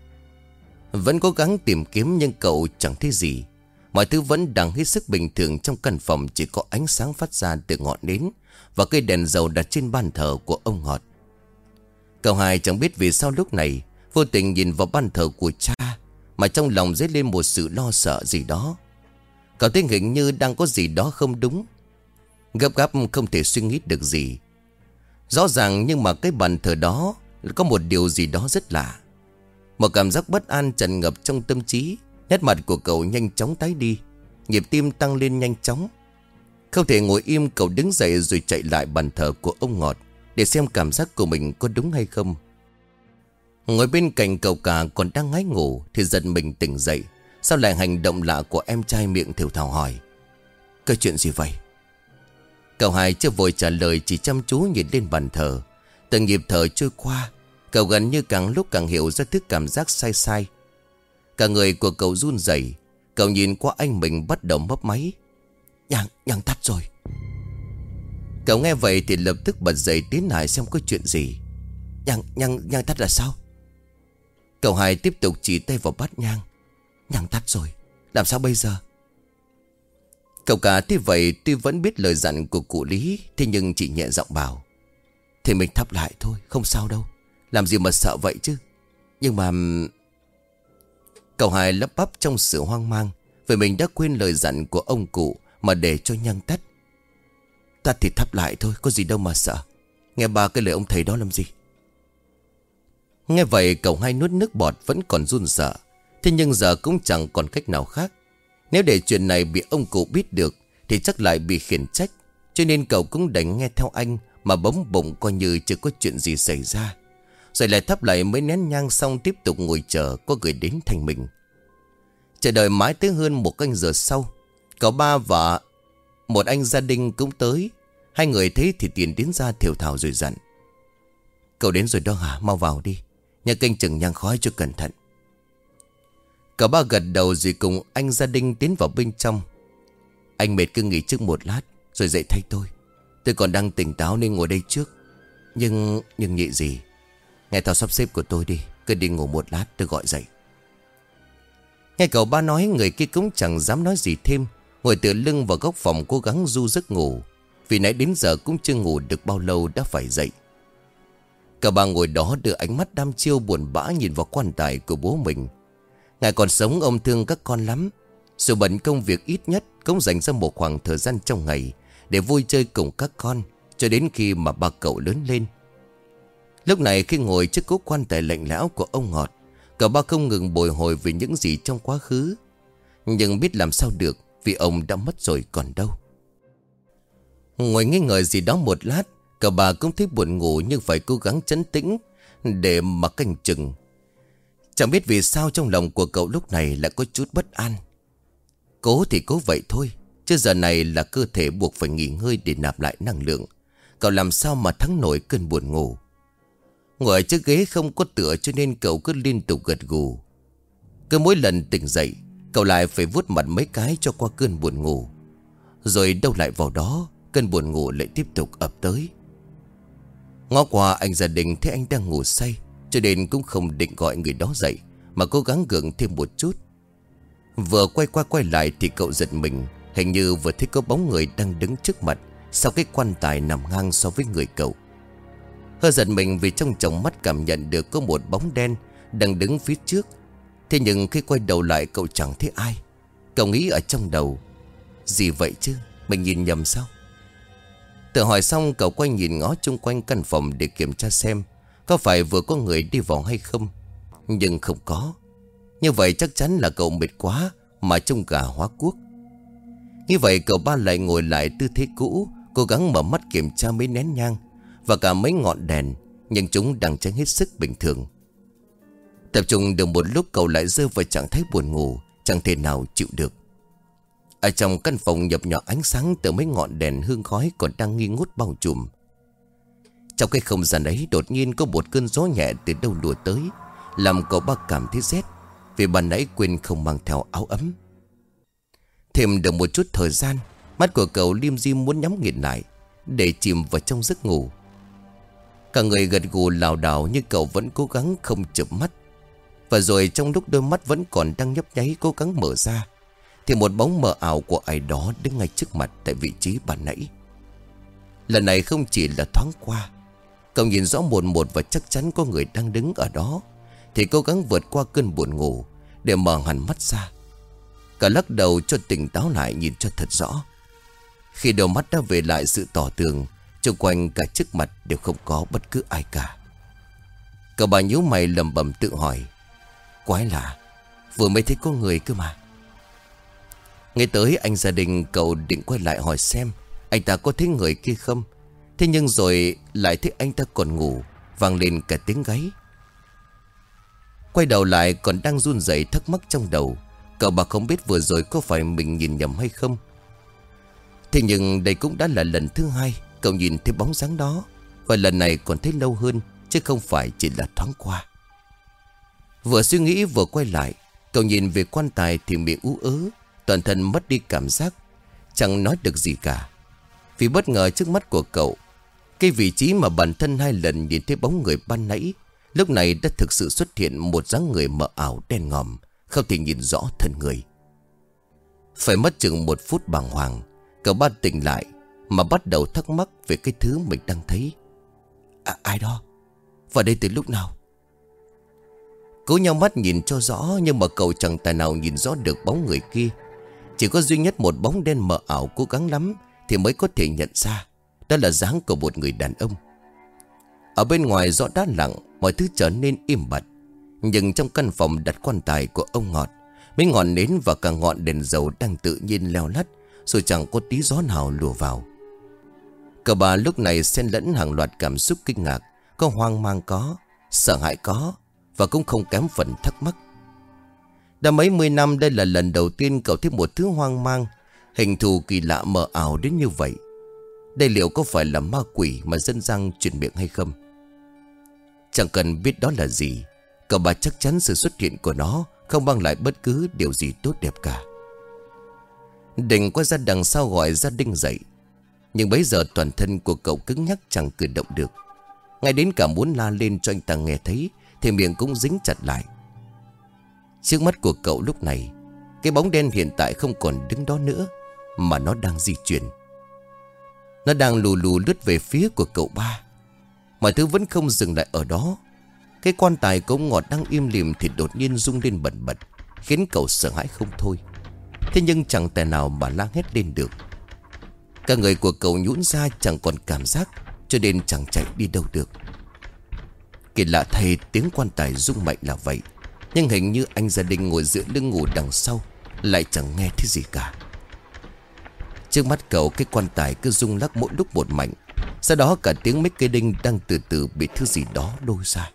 Speaker 1: Vẫn cố gắng tìm kiếm nhưng cậu chẳng thấy gì. Mọi thứ vẫn đang hết sức bình thường. Trong căn phòng chỉ có ánh sáng phát ra từ ngọn nến và cây đèn dầu đặt trên bàn thờ của ông Ngọt. Cậu hai chẳng biết vì sao lúc này vô tình nhìn vào bàn thờ của cha mà trong lòng dấy lên một sự lo sợ gì đó. Cậu thấy hình như đang có gì đó không đúng. Gấp gáp không thể suy nghĩ được gì rõ ràng, nhưng mà cái bàn thờ đó có một điều gì đó rất lạ. Một cảm giác bất an tràn ngập trong tâm trí. Nét mặt của cậu nhanh chóng tái đi, nhịp tim tăng lên nhanh chóng. Không thể ngồi im, cậu đứng dậy rồi chạy lại bàn thờ của ông Ngọt để xem cảm giác của mình có đúng hay không. Ngồi bên cạnh cậu cả còn đang ngái ngủ thì giật mình tỉnh dậy. Sao lại hành động lạ của em trai, miệng thều thào hỏi: "Cái chuyện gì vậy?" Cậu hai chưa vội trả lời, chỉ chăm chú nhìn lên bàn thờ. Từng nhịp thở trôi qua, cậu gần như càng lúc càng hiểu ra thứ cảm giác sai sai. Cả người của cậu run rẩy. Cậu nhìn qua anh mình bắt đầu mấp máy: Nhang, nhang tắt rồi." Cậu nghe vậy thì lập tức bật dậy tiến lại xem có chuyện gì. Nhang, nhang, nhang tắt là sao? Cậu hai tiếp tục chỉ tay vào bát nhang. Nhang tắt rồi, làm sao bây giờ? Cậu cả thế vậy tuy vẫn biết lời dặn của cụ Lý, thế nhưng chỉ nhẹ giọng bảo: "Thì mình thắp lại thôi, không sao đâu. Làm gì mà sợ vậy chứ." Nhưng mà... Cậu hai lắp bắp trong sự hoang mang, vì mình đã quên lời dặn của ông cụ mà để cho nhang tắt. "Tắt thì thắp lại thôi, có gì đâu mà sợ. Nghe ba cái lời ông thầy đó làm gì." Nghe vậy cậu hai nuốt nước bọt, vẫn còn run sợ. Thế nhưng giờ cũng chẳng còn cách nào khác. Nếu để chuyện này bị ông cụ biết được thì chắc lại bị khiển trách. Cho nên cậu cũng đành nghe theo anh mà bấm bụng coi như chưa có chuyện gì xảy ra. Rồi lại thắp lại mấy nén nhang xong tiếp tục ngồi chờ có người đến thanh mình. Chờ đợi mãi tới hơn một canh giờ sau, cậu ba và một anh gia đình cũng tới. Hai người thấy thì tiền tiến ra thều thào rồi dặn: "Cậu đến rồi đó hả? Mau vào đi, nhớ canh chừng nhang khói cho cẩn thận." Cậu ba gật đầu rồi cùng anh gia đình tiến vào bên trong. "Anh mệt cứ nghỉ trước một lát rồi dậy thay tôi. Tôi còn đang tỉnh táo nên ngồi đây trước. Nhưng nhưng nhị gì, nghe theo sắp xếp của tôi đi. Cứ đi ngủ một lát tôi gọi dậy. Nghe cậu ba nói, người kia cũng chẳng dám nói gì thêm, ngồi tựa lưng vào góc phòng cố gắng du giấc ngủ. Vì nãy đến giờ cũng chưa ngủ được bao lâu đã phải dậy. Cậu ba ngồi đó đưa ánh mắt đăm chiêu buồn bã nhìn vào quan tài của bố mình. Ngài còn sống ông thương các con lắm. Dù bận công việc ít nhất cũng dành ra một khoảng thời gian trong ngày để vui chơi cùng các con, cho đến khi mà ba cậu lớn lên. Lúc này khi ngồi trước cố quan tài lạnh lẽo của ông Ngọt, cậu ba không ngừng bồi hồi về những gì trong quá khứ. Nhưng biết làm sao được, vì ông đã mất rồi còn đâu. Ngồi nghi ngờ gì đó một lát, cậu ba cũng thấy buồn ngủ nhưng phải cố gắng trấn tĩnh để mà canh chừng. Chẳng biết vì sao trong lòng của cậu lúc này lại có chút bất an. Cố thì cố vậy thôi, chứ giờ này là cơ thể buộc phải nghỉ ngơi để nạp lại năng lượng. Cậu làm sao mà thắng nổi cơn buồn ngủ. Ngồi ở chiếc ghế không có tựa cho nên cậu cứ liên tục gật gù. Cứ mỗi lần tỉnh dậy, cậu lại phải vuốt mặt mấy cái cho qua cơn buồn ngủ. Rồi đâu lại vào đó, cơn buồn ngủ lại tiếp tục ập tới. Ngó qua anh Gia Đình thấy anh đang ngủ say, cho nên cũng không định gọi người đó dậy, mà cố gắng gượng thêm một chút. Vừa quay qua quay lại thì cậu giật mình, hình như vừa thấy có bóng người đang đứng trước mặt, sau cái quan tài nằm ngang so với người cậu. Hơi giật mình vì trong tròng mắt cảm nhận được có một bóng đen đang đứng phía trước. Thế nhưng khi quay đầu lại cậu chẳng thấy ai. Cậu nghĩ ở trong đầu, gì vậy chứ, mình nhìn nhầm sao? Tự hỏi xong cậu quay nhìn ngó chung quanh căn phòng để kiểm tra xem có phải vừa có người đi vào hay không. Nhưng không có. Như vậy chắc chắn là cậu mệt quá mà trông gà hóa cuốc. Như vậy cậu ba lại ngồi lại tư thế cũ, cố gắng mở mắt kiểm tra mấy nén nhang và cả mấy ngọn đèn, nhưng chúng đang cháy hết sức bình thường. Tập trung được một lúc cậu lại rơi vào trạng thái buồn ngủ, chẳng thể nào chịu được. Ở trong căn phòng nhập nhỏ ánh sáng từ mấy ngọn đèn hương khói còn đang nghi ngút bao trùm. Trong cái không gian ấy đột nhiên có một cơn gió nhẹ từ đâu lùa tới, làm cậu ba cảm thấy rét, vì ban nãy quên không mang theo áo ấm. Thêm được một chút thời gian, mắt của cậu lim dim muốn nhắm nghiền lại để chìm vào trong giấc ngủ. Cả người gật gù lảo đảo nhưng cậu vẫn cố gắng không chợp mắt. Và rồi trong lúc đôi mắt vẫn còn đang nhấp nháy cố gắng mở ra, thì một bóng mờ ảo của ai đó đứng ngay trước mặt tại vị trí ban nãy. Lần này không chỉ là thoáng qua, cậu nhìn rõ một một và chắc chắn có người đang đứng ở đó, thì cố gắng vượt qua cơn buồn ngủ để mở hẳn mắt ra. Cả lắc đầu cho tỉnh táo lại nhìn cho thật rõ. Khi đôi mắt đã về lại sự tỏ tường, xung quanh cả trước mặt đều không có bất cứ ai cả. Cậu bà nhíu mày lẩm bẩm tự hỏi, quái lạ, vừa mới thấy có người cơ mà. Ngay tới anh Gia Đình, cậu định quay lại hỏi xem anh ta có thấy người kia không. Thế nhưng rồi lại thấy anh ta còn ngủ, vang lên cả tiếng gáy. Quay đầu lại còn đang run rẩy thắc mắc trong đầu, cậu bà không biết vừa rồi có phải mình nhìn nhầm hay không. Thế nhưng đây cũng đã là lần thứ hai cậu nhìn thấy bóng dáng đó, và lần này còn thấy lâu hơn, chứ không phải chỉ là thoáng qua. Vừa suy nghĩ vừa quay lại, cậu nhìn về quan tài thì miệng ú ớ, toàn thân mất đi cảm giác, chẳng nói được gì cả. Vì bất ngờ trước mắt của cậu, cái vị trí mà bản thân hai lần nhìn thấy bóng người ban nãy, lúc này đã thực sự xuất hiện một dáng người mờ ảo đen ngòm, không thể nhìn rõ thân người. Phải mất chừng một phút bàng hoàng, cậu ba tỉnh lại mà bắt đầu thắc mắc về cái thứ mình đang thấy. À, ai đó? Vào đây từ lúc nào? Cố nhau mắt nhìn cho rõ, nhưng mà cậu chẳng tài nào nhìn rõ được bóng người kia. Chỉ có duy nhất một bóng đen mờ ảo cố gắng lắm thì mới có thể nhận ra, đó là dáng của một người đàn ông. Ở bên ngoài gió đã lặng, mọi thứ trở nên im bặt. Nhưng trong căn phòng đặt quan tài của ông Ngọt, mấy ngọn nến và cả ngọn đèn dầu đang tự nhiên leo lắt, rồi chẳng có tí gió nào lùa vào. Cậu bà lúc này xen lẫn hàng loạt cảm xúc kinh ngạc, có hoang mang có, sợ hãi có, và cũng không kém phần thắc mắc. Đã mấy mươi năm đây là lần đầu tiên cậu thấy một thứ hoang mang, hình thù kỳ lạ mờ ảo đến như vậy. Đây liệu có phải là ma quỷ mà dân gian truyền miệng hay không? Chẳng cần biết đó là gì, cậu bà chắc chắn sự xuất hiện của nó không mang lại bất cứ điều gì tốt đẹp cả. Định quay ra đằng sau gọi Gia Đình dậy, nhưng bấy giờ toàn thân của cậu cứng nhắc chẳng cử động được. Ngay đến cả muốn la lên cho anh ta nghe thấy thì miệng cũng dính chặt lại. Trước mắt của cậu lúc này, cái bóng đen hiện tại không còn đứng đó nữa, mà nó đang di chuyển. Nó đang lù lù lướt về phía của cậu ba. Mọi thứ vẫn không dừng lại ở đó. Cái quan tài cống ngọt đang im lìm thì đột nhiên rung lên bần bật, khiến cậu sợ hãi không thôi. Thế nhưng chẳng tài nào mà la hét lên được. Cả người của cậu nhũn ra chẳng còn cảm giác, cho nên chẳng chạy đi đâu được. Kỳ lạ thay, tiếng quan tài rung mạnh là vậy, nhưng hình như anh Gia Đình ngồi giữa lưng ngủ đằng sau lại chẳng nghe thấy gì cả. Trước mắt cậu, cái quan tài cứ rung lắc mỗi lúc một mạnh. Sau đó cả tiếng mấy cây đinh đang từ từ bị thứ gì đó lôi ra.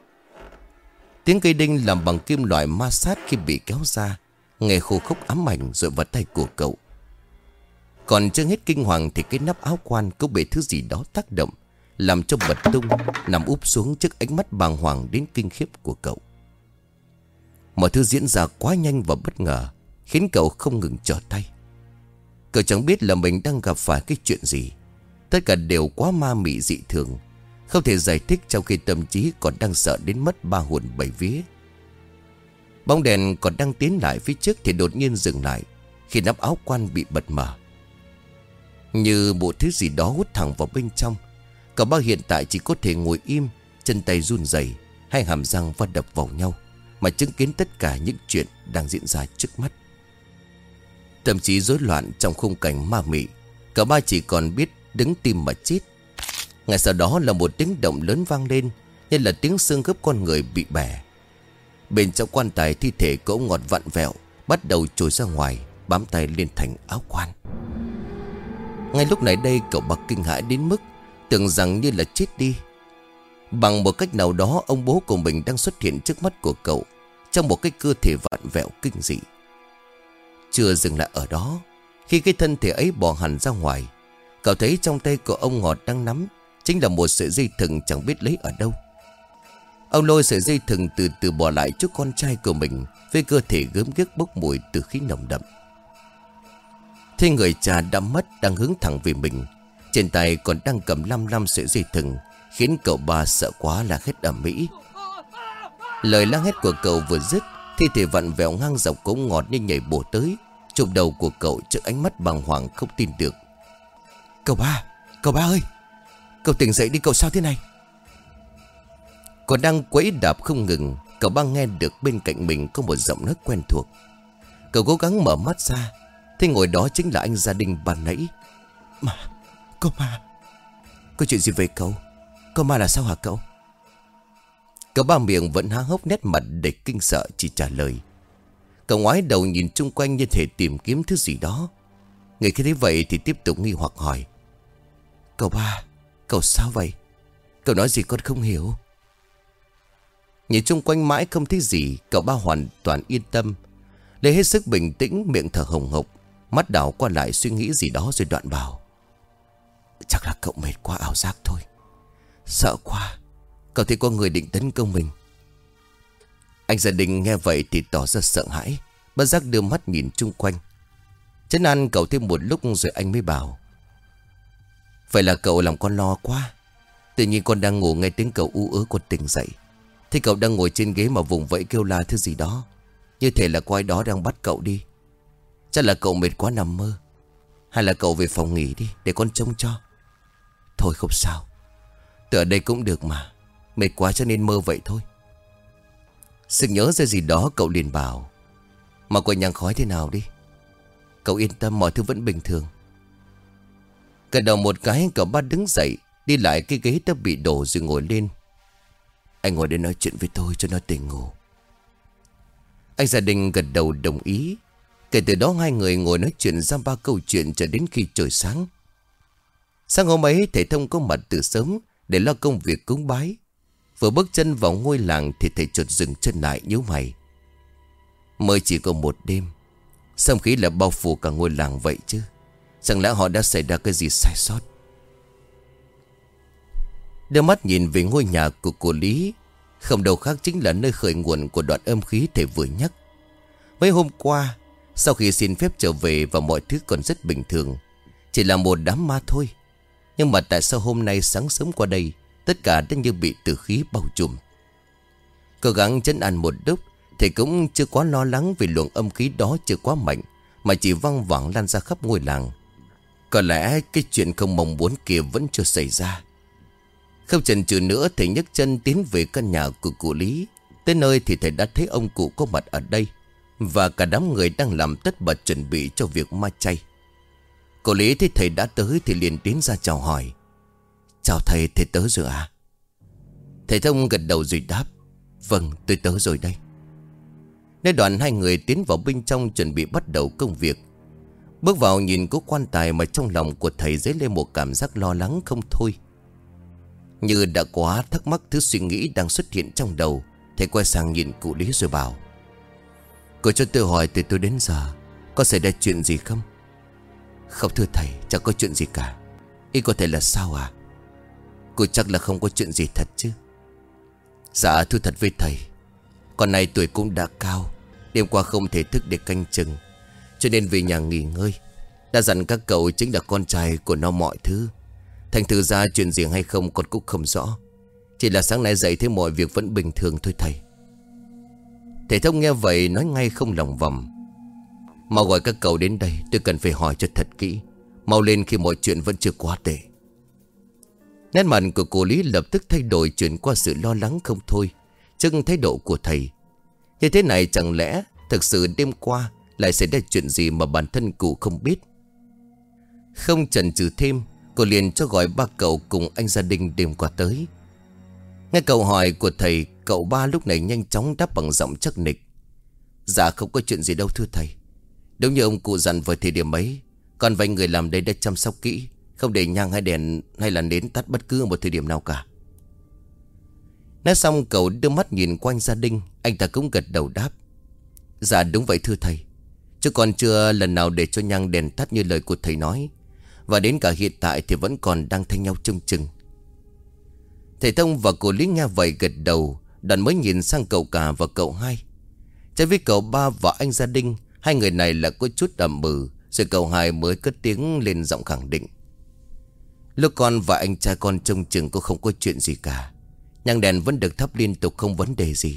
Speaker 1: Tiếng cây đinh làm bằng kim loại ma sát khi bị kéo ra, nghe khô khốc ám ảnh rồi vào tay của cậu. Còn chưa hết kinh hoàng thì cái nắp áo quan cũng bị thứ gì đó tác động, làm cho bật tung, nằm úp xuống trước ánh mắt bàng hoàng đến kinh khiếp của cậu. Mọi thứ diễn ra quá nhanh và bất ngờ, khiến cậu không ngừng trở tay. Cậu chẳng biết là mình đang gặp phải cái chuyện gì. Tất cả đều quá ma mị dị thường, không thể giải thích, trong khi tâm trí còn đang sợ đến mất ba hồn bảy vía. Bóng đèn còn đang tiến lại phía trước thì đột nhiên dừng lại khi nắp áo quan bị bật mở. Như bộ thứ gì đó hút thẳng vào bên trong. Cậu ba hiện tại chỉ có thể ngồi im, chân tay run rẩy, hai hàm răng va đập vào nhau, mà chứng kiến tất cả những chuyện đang diễn ra trước mắt. Tâm trí rối loạn trong khung cảnh ma mị, cậu ba chỉ còn biết đứng tim mà chết. Ngay sau đó là một tiếng động lớn vang lên, như là tiếng xương khớp con người bị bẻ. Bên trong quan tài, thi thể cậu ngọt vặn vẹo bắt đầu trồi ra ngoài, bám tay lên thành áo quan. Ngay lúc này đây, cậu ba kinh hãi đến mức tưởng rằng như là chết đi. Bằng một cách nào đó, ông bố của mình đang xuất hiện trước mắt của cậu trong một cái cơ thể vặn vẹo kinh dị. Chưa dừng lại ở đó, khi cái thân thể ấy bò hẳn ra ngoài, cậu thấy trong tay của ông Ngọt đang nắm chính là một sợi dây thừng chẳng biết lấy ở đâu. Ông lôi sợi dây thừng từ từ bỏ lại trước con trai của mình, với cơ thể gớm ghiếc bốc mùi từ khí nồng đậm. Thế người cha đã mất đang hướng thẳng về mình, trên tay còn đang cầm lăm lăm sợi dây thừng, khiến cậu ba sợ quá la hét ầm ĩ. Lời la hét của cậu vừa dứt, thi thể vặn vẹo ngang dọc cống ngọt như nhảy bổ tới, chụp đầu của cậu trước ánh mắt bàng hoàng không tin được. Cậu ba, cậu ba ơi, cậu tỉnh dậy đi, cậu sao thế này? Còn đang quẫy đạp không ngừng, cậu ba nghe được bên cạnh mình có một giọng nói quen thuộc. Cậu cố gắng mở mắt ra, thế ngồi đó chính là anh Gia Đình ban nãy. Mà, cậu ba, có chuyện gì về cậu? Cậu ba là sao hả cậu? Cậu ba miệng vẫn há hốc, nét mặt để kinh sợ chỉ trả lời. Cậu ngoái đầu nhìn chung quanh như thể tìm kiếm thứ gì đó. Người khi thấy vậy thì tiếp tục nghi hoặc hỏi. Cậu ba, cậu sao vậy? Cậu nói gì con không hiểu. Nhìn chung quanh mãi không thấy gì, cậu ba hoàn toàn yên tâm, lấy hết sức bình tĩnh, miệng thở hồng hộc, mắt đảo qua lại suy nghĩ gì đó rồi đoạn bảo. Chắc là cậu mệt quá, ảo giác thôi. Sợ quá, cậu thấy có người định tấn công mình. Anh Gia Đình nghe vậy thì tỏ ra sợ hãi, bất giác đưa mắt nhìn chung quanh. Trấn an cậu thêm một lúc rồi anh mới bảo. Vậy là cậu làm con lo quá. Tự nhiên con đang ngủ nghe tiếng cậu u ớ con tỉnh dậy. Thì cậu đang ngồi trên ghế mà vùng vẫy kêu la thứ gì đó, như thể là có ai đó đang bắt cậu đi. Chắc là cậu mệt quá nằm mơ. Hay là cậu về phòng nghỉ đi, để con trông cho. Thôi không sao, từ ở đây cũng được mà. Mệt quá cho nên mơ vậy thôi. Sực nhớ ra gì đó, cậu liền bảo. Mà quay nhang khói thế nào đi. Cậu yên tâm, mọi thứ vẫn bình thường. Gật đầu một cái, cậu ba đứng dậy, đi lại cái ghế đã bị đổ rồi ngồi lên. Anh ngồi đây nói chuyện với tôi cho nó tỉnh ngủ. Anh Gia Đình gật đầu đồng ý. Kể từ đó hai người ngồi nói chuyện ra ba câu chuyện cho đến khi trời sáng. Sáng hôm ấy, thầy Thông có mặt từ sớm để lo công việc cúng bái. Vừa bước chân vào ngôi làng thì thầy chợt dừng chân lại nhíu mày. Mới chỉ có một đêm, sao khí lại bao phủ cả ngôi làng vậy chứ? Chẳng lẽ họ đã xảy ra cái gì sai sót? Đưa mắt nhìn về ngôi nhà của cô Lý, không đâu khác chính là nơi khởi nguồn của đoạn âm khí thầy vừa nhắc. Mấy hôm qua, sau khi xin phép trở về và mọi thứ còn rất bình thường, chỉ là một đám ma thôi. Nhưng mà tại sao hôm nay sáng sớm qua đây, tất cả đã như bị tử khí bao trùm? Cố gắng trấn an một lúc, thầy cũng chưa quá lo lắng vì luồng âm khí đó chưa quá mạnh, mà chỉ văng vẳng lan ra khắp ngôi làng. Có lẽ cái chuyện không mong muốn kia vẫn chưa xảy ra. Không chần chừ nữa, thầy nhấc chân tiến về căn nhà của cụ Lý. Tới nơi thì thầy đã thấy ông cụ có mặt ở đây, và cả đám người đang làm tất bật chuẩn bị cho việc ma chay. Cụ Lý thấy thầy đã tới thì liền tiến ra chào hỏi. Chào thầy, thầy tới rồi à? Thầy Thông gật đầu rồi đáp. Vâng, tôi tới rồi đây. Nên đoạn hai người tiến vào bên trong chuẩn bị bắt đầu công việc. Bước vào nhìn cố quan tài mà trong lòng của thầy dấy lên một cảm giác lo lắng không thôi. Như đã quá thắc mắc thứ suy nghĩ đang xuất hiện trong đầu, thầy quay sang nhìn cụ Lý rồi bảo. Cô cho tôi hỏi từ tôi đến giờ có xảy ra chuyện gì không? Không thưa thầy, chẳng có chuyện gì cả. Ý có thể là sao à? Cô chắc là không có chuyện gì thật chứ? Dạ thưa thật với thầy, con này tuổi cũng đã cao, đêm qua không thể thức để canh chừng, cho nên về nhà nghỉ ngơi. Đã dặn các cậu chính là con trai của nó mọi thứ. Thành thử ra chuyện gì hay không con cũng không rõ. Chỉ là sáng nay dậy thấy mọi việc vẫn bình thường thôi thầy. Thầy Thông nghe vậy nói ngay không lòng vòng. Mau gọi các cậu đến đây, tôi cần phải hỏi cho thật kỹ. Mau lên khi mọi chuyện vẫn chưa quá tệ. Nét mặt của cô Lý lập tức thay đổi, chuyển qua sự lo lắng không thôi trước thái độ của thầy. Như thế này chẳng lẽ thực sự đêm qua lại xảy ra chuyện gì mà bản thân cụ không biết? Không chần chừ thêm, cô liền cho gọi ba cậu cùng anh gia đình đêm qua tới. Nghe câu hỏi của thầy, cậu ba lúc này nhanh chóng đáp bằng giọng chắc nịch. Dạ không có chuyện gì đâu thưa thầy. Đúng như ông cụ dặn vào thời điểm ấy, con và người làm đây đã chăm sóc kỹ, không để nhang hay đèn hay là nến tắt bất cứ một thời điểm nào cả. Nói xong cậu đưa mắt nhìn quanh gia đình, anh ta cũng gật đầu đáp. Dạ đúng vậy thưa thầy, chứ còn chưa lần nào để cho nhang đèn tắt như lời của thầy nói. Và đến cả hiện tại thì vẫn còn đang thay nhau trông chừng. Thầy Thông và cô Lý nghe vậy gật đầu, đoạn mới nhìn sang cậu cả và cậu hai. Trái với cậu ba và anh gia đình, hai người này là có chút ẩm mừ. Rồi cậu hai mới cất tiếng lên giọng khẳng định. Lúc con và anh trai con trông chừng cũng không có chuyện gì cả. Nhang đèn vẫn được thắp liên tục, không vấn đề gì.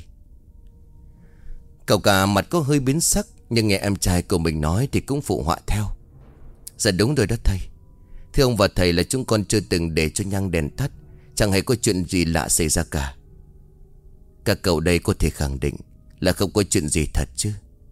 Speaker 1: Cậu cả mặt có hơi biến sắc, nhưng nghe em trai của mình nói thì cũng phụ họa theo. Dạ đúng rồi đó thầy. Thưa ông và thầy là chúng con chưa từng để cho nhang đèn tắt, chẳng hề có chuyện gì lạ xảy ra cả. Các cậu đây có thể khẳng định là không có chuyện gì thật chứ?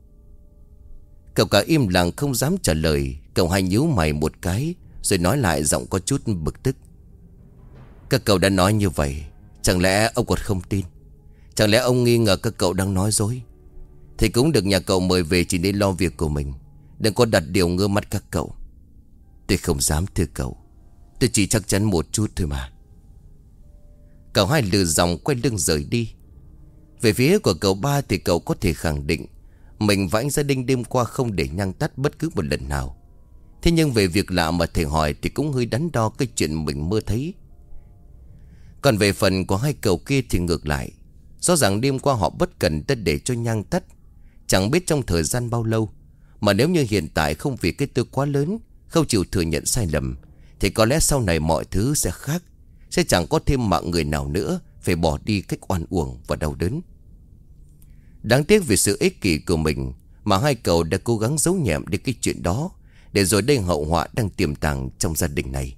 Speaker 1: Cậu cả im lặng không dám trả lời. Cậu hai nhíu mày một cái rồi nói lại giọng có chút bực tức. Các cậu đã nói như vậy, chẳng lẽ ông còn không tin? Chẳng lẽ ông nghi ngờ các cậu đang nói dối? Thì cũng được nhà cậu mời về chỉ nên lo việc của mình, đừng có đặt điều ngơ mắt các cậu. Tôi không dám thưa cậu, tôi chỉ chắc chắn một chút thôi mà. Cậu hai lừ dòng quay lưng rời đi. Về phía của cậu ba thì cậu có thể khẳng định mình và anh gia đình đêm qua không để nhang tắt bất cứ một lần nào. Thế nhưng về việc lạ mà thầy hỏi thì cũng hơi đắn đo cái chuyện mình mơ thấy. Còn về phần của hai cậu kia thì ngược lại. Rõ ràng đêm qua họ bất cần tất để cho nhang tắt, chẳng biết trong thời gian bao lâu. Mà nếu như hiện tại không vì cái tư quá lớn, không chịu thừa nhận sai lầm, thì có lẽ sau này mọi thứ sẽ khác. Sẽ chẳng có thêm mạng người nào nữa phải bỏ đi cách oan uổng và đau đớn. Đáng tiếc vì sự ích kỷ của mình mà hai cậu đã cố gắng giấu nhẹm đi cái chuyện đó, để rồi đây hậu họa đang tiềm tàng trong gia đình này.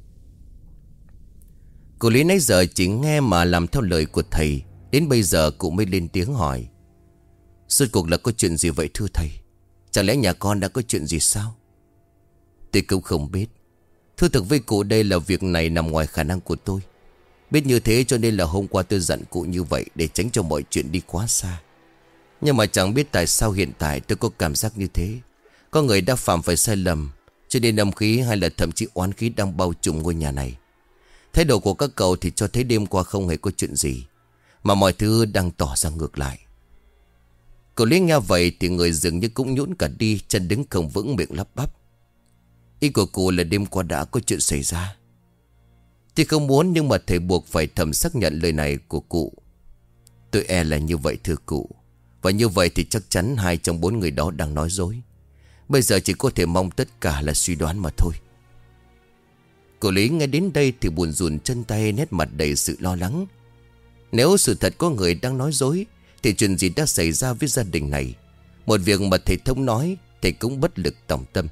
Speaker 1: Cô Lý nãy giờ chỉ nghe mà làm theo lời của thầy. Đến bây giờ cụ mới lên tiếng hỏi. Rốt cuộc là có chuyện gì vậy thưa thầy? Chẳng lẽ nhà con đã có chuyện gì sao? Tôi cũng không biết. Thưa thực với cụ, đây là việc này nằm ngoài khả năng của tôi. Biết như thế cho nên là hôm qua tôi dặn cụ như vậy, để tránh cho mọi chuyện đi quá xa. Nhưng mà chẳng biết tại sao hiện tại tôi có cảm giác như thế. Có người đã phạm phải sai lầm, cho nên âm khí hay là thậm chí oán khí đang bao trùm ngôi nhà này. Thái độ của các cậu thì cho thấy đêm qua không hề có chuyện gì, mà mọi thứ đang tỏ ra ngược lại. Cậu Lý nghe vậy thì người dường như cũng nhũn cả đi, chân đứng không vững, miệng lắp bắp. Ý của cụ là đêm qua đã có chuyện xảy ra. Thì không muốn, nhưng mà thầy buộc phải thầm xác nhận lời này của cụ. Tôi e là như vậy thưa cụ. Và như vậy thì chắc chắn hai trong bốn người đó đang nói dối. Bây giờ chỉ có thể mong tất cả là suy đoán mà thôi. Cô Lý nghe đến đây thì buồn rùn chân tay, nét mặt đầy sự lo lắng. Nếu sự thật có người đang nói dối thì chuyện gì đã xảy ra với gia đình này? Một việc mà thầy Thông nói, thầy cũng bất lực tòng tâm.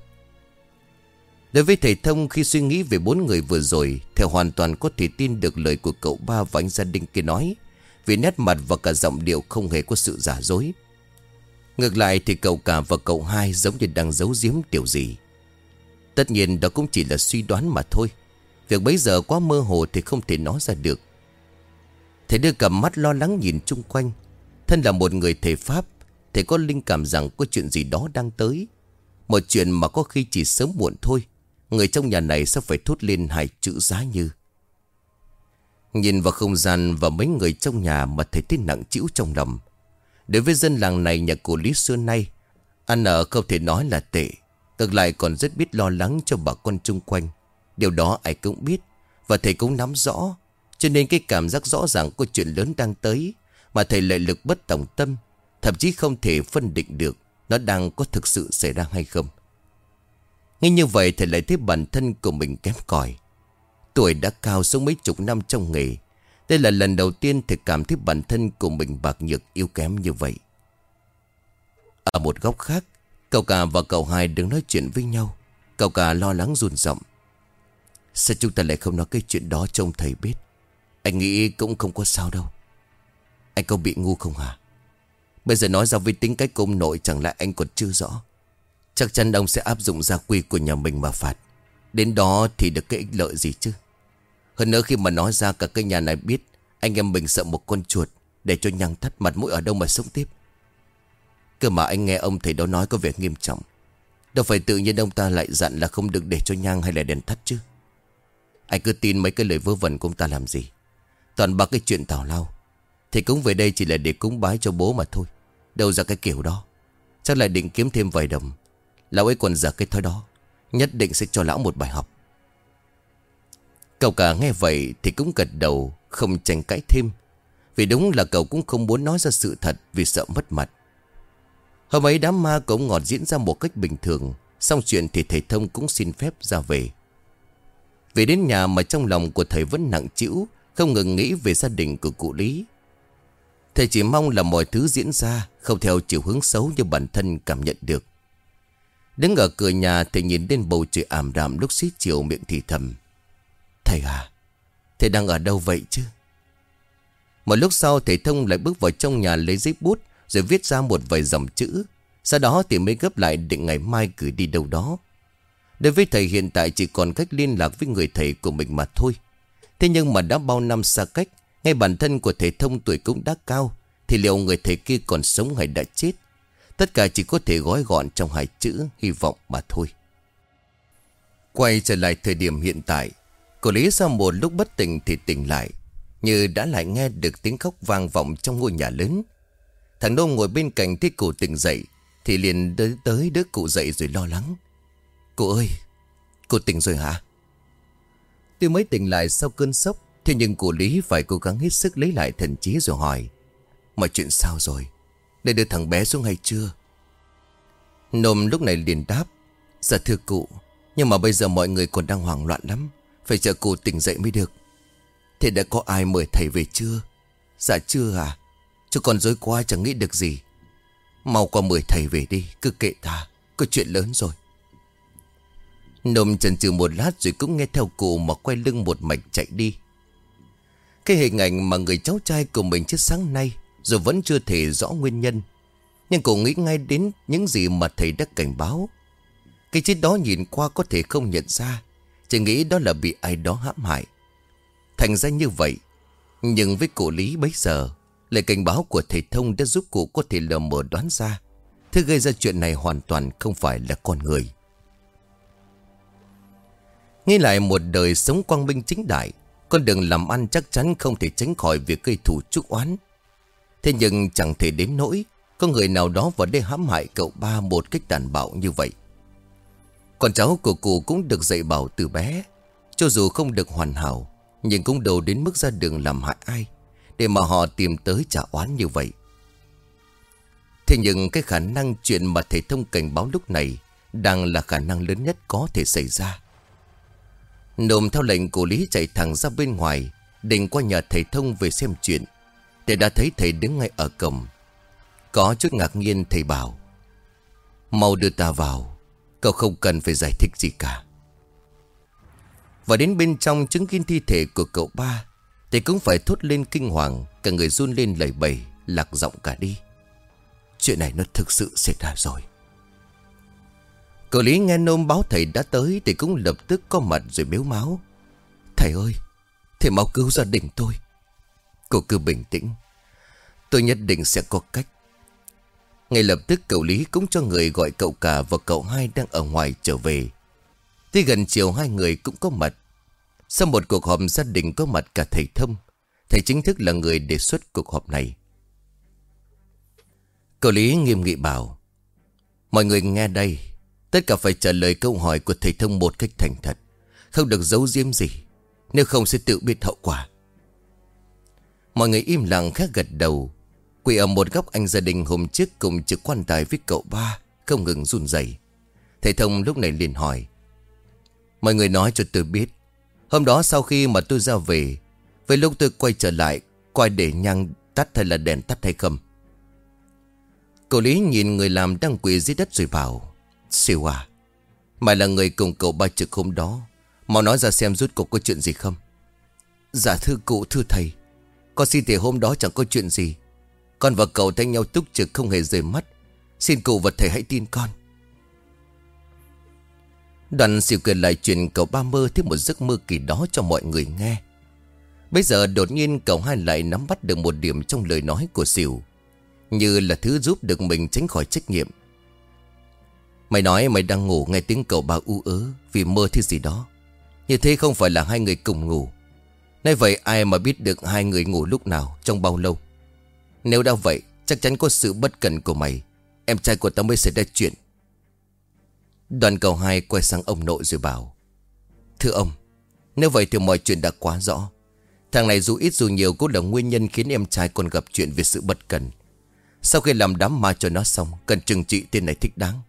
Speaker 1: Đối với thầy Thông, khi suy nghĩ về bốn người vừa rồi, thầy hoàn toàn có thể tin được lời của cậu ba và anh gia đình kia nói, vì nét mặt và cả giọng điệu không hề có sự giả dối. Ngược lại thì cậu cả và cậu hai giống như đang giấu giếm điều gì. Tất nhiên đó cũng chỉ là suy đoán mà thôi. Việc bấy giờ quá mơ hồ thì không thể nói ra được. Thầy đưa cầm mắt lo lắng nhìn chung quanh. Thân là một người thầy Pháp, thầy có linh cảm rằng có chuyện gì đó đang tới. Một chuyện mà có khi chỉ sớm muộn thôi. Người trong nhà này sẽ phải thốt lên hai chữ giá như. Nhìn vào không gian và mấy người trong nhà mà thầy thấy nặng trĩu trong lòng. Đối với dân làng này, nhà cụ Lý xưa nay ăn ở không thể nói là tệ, ngược lại còn rất biết lo lắng cho bà con chung quanh. Điều đó ai cũng biết và thầy cũng nắm rõ. Cho nên cái cảm giác rõ ràng có chuyện lớn đang tới mà thầy lại lực bất tòng tâm, thậm chí không thể phân định được nó đang có thực sự xảy ra hay không. Ngay như vậy thầy lại thấy bản thân của mình kém cỏi. Tuổi đã cao, sống mấy chục năm trong nghề, đây là lần đầu tiên thầy cảm thấy bản thân của mình bạc nhược yếu kém như vậy. Ở một góc khác, cậu cả và cậu hai đứng nói chuyện với nhau. Cậu cả lo lắng run giọng. Sao chúng ta lại không nói cái chuyện đó cho ông thầy biết? Anh nghĩ cũng không có sao đâu. Anh có bị ngu không hả? Bây giờ nói ra với tính cách của ông nội chẳng lẽ anh còn chưa rõ? Chắc chắn ông sẽ áp dụng gia quy của nhà mình mà phạt. Đến đó thì được cái ích lợi gì chứ? Hơn nữa khi mà nói ra cả cái nhà này biết anh em mình sợ một con chuột, để cho nhang thắt mặt mũi ở đâu mà sống tiếp. Cơ mà anh nghe ông thầy đó nói có vẻ nghiêm trọng. Đâu phải tự nhiên ông ta lại dặn là không được để cho nhang hay là đèn thắt chứ. Anh cứ tin mấy cái lời vớ vẩn của ông ta làm gì. Toàn ba cái chuyện tào lao. Thì cúng về đây chỉ là để cúng bái cho bố mà thôi. Đâu ra cái kiểu đó. Chắc lại định kiếm thêm vài đồng. Lão ấy còn dở cái thói đó. Nhất định sẽ cho lão một bài học. Cậu cả nghe vậy thì cũng gật đầu, không tranh cãi thêm. Vì đúng là cậu cũng không muốn nói ra sự thật vì sợ mất mặt. Hôm ấy đám ma của ông Ngọt diễn ra một cách bình thường. Xong chuyện thì thầy Thông cũng xin phép ra về. Về đến nhà mà trong lòng của thầy vẫn nặng trĩu, không ngừng nghĩ về gia đình của cụ Lý. Thầy chỉ mong là mọi thứ diễn ra không theo chiều hướng xấu như bản thân cảm nhận được. Đứng ở cửa nhà, thầy nhìn lên bầu trời ảm đạm lúc xế chiều, miệng thì thầm. Thầy à, thầy đang ở đâu vậy chứ? Một lúc sau thầy Thông lại bước vào trong nhà lấy giấy bút rồi viết ra một vài dòng chữ. Sau đó thì mới gấp lại định ngày mai gửi đi đâu đó. Đối với thầy hiện tại chỉ còn cách liên lạc với người thầy của mình mà thôi. Thế nhưng mà đã bao năm xa cách, ngay bản thân của thầy Thông tuổi cũng đã cao, thì liệu người thầy kia còn sống hay đã chết? Tất cả chỉ có thể gói gọn trong hai chữ hy vọng mà thôi. Quay trở lại thời điểm hiện tại, cô Lý sau một lúc bất tỉnh thì tỉnh lại, như đã lại nghe được tiếng khóc vang vọng trong ngôi nhà lớn. Thằng Đô ngồi bên cạnh thấy cụ tỉnh dậy thì liền tới, tới đỡ cụ dậy rồi lo lắng. Cụ ơi, cụ tỉnh rồi hả? Tuy mới tỉnh lại sau cơn sốc, thế nhưng cụ Lý phải cố gắng hết sức lấy lại thần trí rồi hỏi. Mọi chuyện sao rồi? Để đưa thằng bé xuống hay chưa? Nôm lúc này liền đáp. Dạ thưa cụ, nhưng mà bây giờ mọi người còn đang hoảng loạn lắm, phải chờ cụ tỉnh dậy mới được. Thế đã có ai mời thầy về chưa? Dạ chưa à? Chứ còn dối quá chẳng nghĩ được gì. Mau qua mời thầy về đi, cứ kệ ta, có chuyện lớn rồi. Nôm chần chừ một lát rồi cũng nghe theo cụ mà quay lưng một mạch chạy đi. Cái hình ảnh mà người cháu trai của mình chết sáng nay rồi vẫn chưa thể rõ nguyên nhân. Nhưng cụ nghĩ ngay đến những gì mà thầy đã cảnh báo. Cái chết đó nhìn qua có thể không nhận ra, chỉ nghĩ đó là bị ai đó hãm hại. Thành ra như vậy. Nhưng với cụ Lý bấy giờ, lời cảnh báo của thầy Thông đã giúp cụ có thể lờ mờ đoán ra thứ gây ra chuyện này hoàn toàn không phải là con người. Nghĩ lại một đời sống quang minh chính đại, con đường làm ăn chắc chắn không thể tránh khỏi việc gây thù chuốc oán. Thế nhưng chẳng thể đến nỗi có người nào đó vào đây hãm hại cậu ba một cách tàn bạo như vậy. Con cháu của cụ cũng được dạy bảo từ bé, cho dù không được hoàn hảo, nhưng cũng đâu đến mức ra đường làm hại ai để mà họ tìm tới trả oán như vậy. Thế nhưng cái khả năng chuyện mà thầy Thông cảnh báo lúc này đang là khả năng lớn nhất có thể xảy ra. Nôm theo lệnh của Lý chạy thẳng ra bên ngoài, định qua nhà thầy Thông về xem chuyện. Thầy đã thấy thầy đứng ngay ở cổng. Có chút ngạc nhiên thầy bảo: "Mau đưa ta vào, cậu không cần phải giải thích gì cả." Và đến bên trong chứng kiến thi thể của cậu ba, thầy cũng phải thốt lên kinh hoàng. Cả người run lên lẩy bẩy, lạc giọng cả đi. Chuyện này nó thực sự xảy ra rồi. Cậu Lý nghe nôm báo thầy đã tới thì cũng lập tức có mặt rồi mếu máo: "Thầy ơi, thầy mau cứu gia đình tôi." Cô cứ bình tĩnh, tôi nhất định sẽ có cách. Ngay lập tức cậu Lý cũng cho người gọi cậu cả và cậu hai đang ở ngoài trở về. Tới gần chiều hai người cũng có mặt. Sau một cuộc họp gia đình có mặt cả thầy Thông. Thầy chính thức là người đề xuất cuộc họp này. Cậu Lý nghiêm nghị bảo: "Mọi người nghe đây, tất cả phải trả lời câu hỏi của thầy Thông một cách thành thật, không được giấu giếm gì, nếu không sẽ tự biết hậu quả." Mọi người im lặng khẽ gật đầu. Quỳ ở một góc anh gia đình hôm trước cùng trực quan tài với cậu ba không ngừng run rẩy. Thầy Thông lúc này liền hỏi: "Mọi người nói cho tôi biết, hôm đó sau khi mà tôi ra về, với lúc tôi quay trở lại, có ai để nhang tắt hay là đèn tắt hay không?" Cậu Lý nhìn người làm đang quỳ dưới đất rồi bảo: "Siêu à, mày là người cùng cậu ba trực hôm đó, mau nói ra xem rốt cuộc có chuyện gì không." "Dạ thưa cụ, thưa thầy, con xin thề hôm đó chẳng có chuyện gì. Con và cậu thanh nhau túc trực không hề rời mắt. Xin cụ và thầy hãy tin con." Đoàn Sỉu kể lại chuyện cậu ba mơ thấy một giấc mơ kỳ đó cho mọi người nghe. Bây giờ đột nhiên cậu hai lại nắm bắt được một điểm trong lời nói của Sỉu, như là thứ giúp được mình tránh khỏi trách nhiệm. "Mày nói mày đang ngủ nghe tiếng cậu ba u ớ vì mơ thứ gì đó. Như thế không phải là hai người cùng ngủ. Nay vậy ai mà biết được hai người ngủ lúc nào, trong bao lâu? Nếu đã vậy, chắc chắn có sự bất cẩn của mày, em trai của tao mới xảy ra chuyện." Đoàn cậu hai quay sang ông nội rồi bảo: "Thưa ông, nếu vậy thì mọi chuyện đã quá rõ. Thằng này dù ít dù nhiều cũng là nguyên nhân khiến em trai con gặp chuyện vì sự bất cẩn. Sau khi làm đám ma cho nó xong, cần trừng trị tên này thích đáng."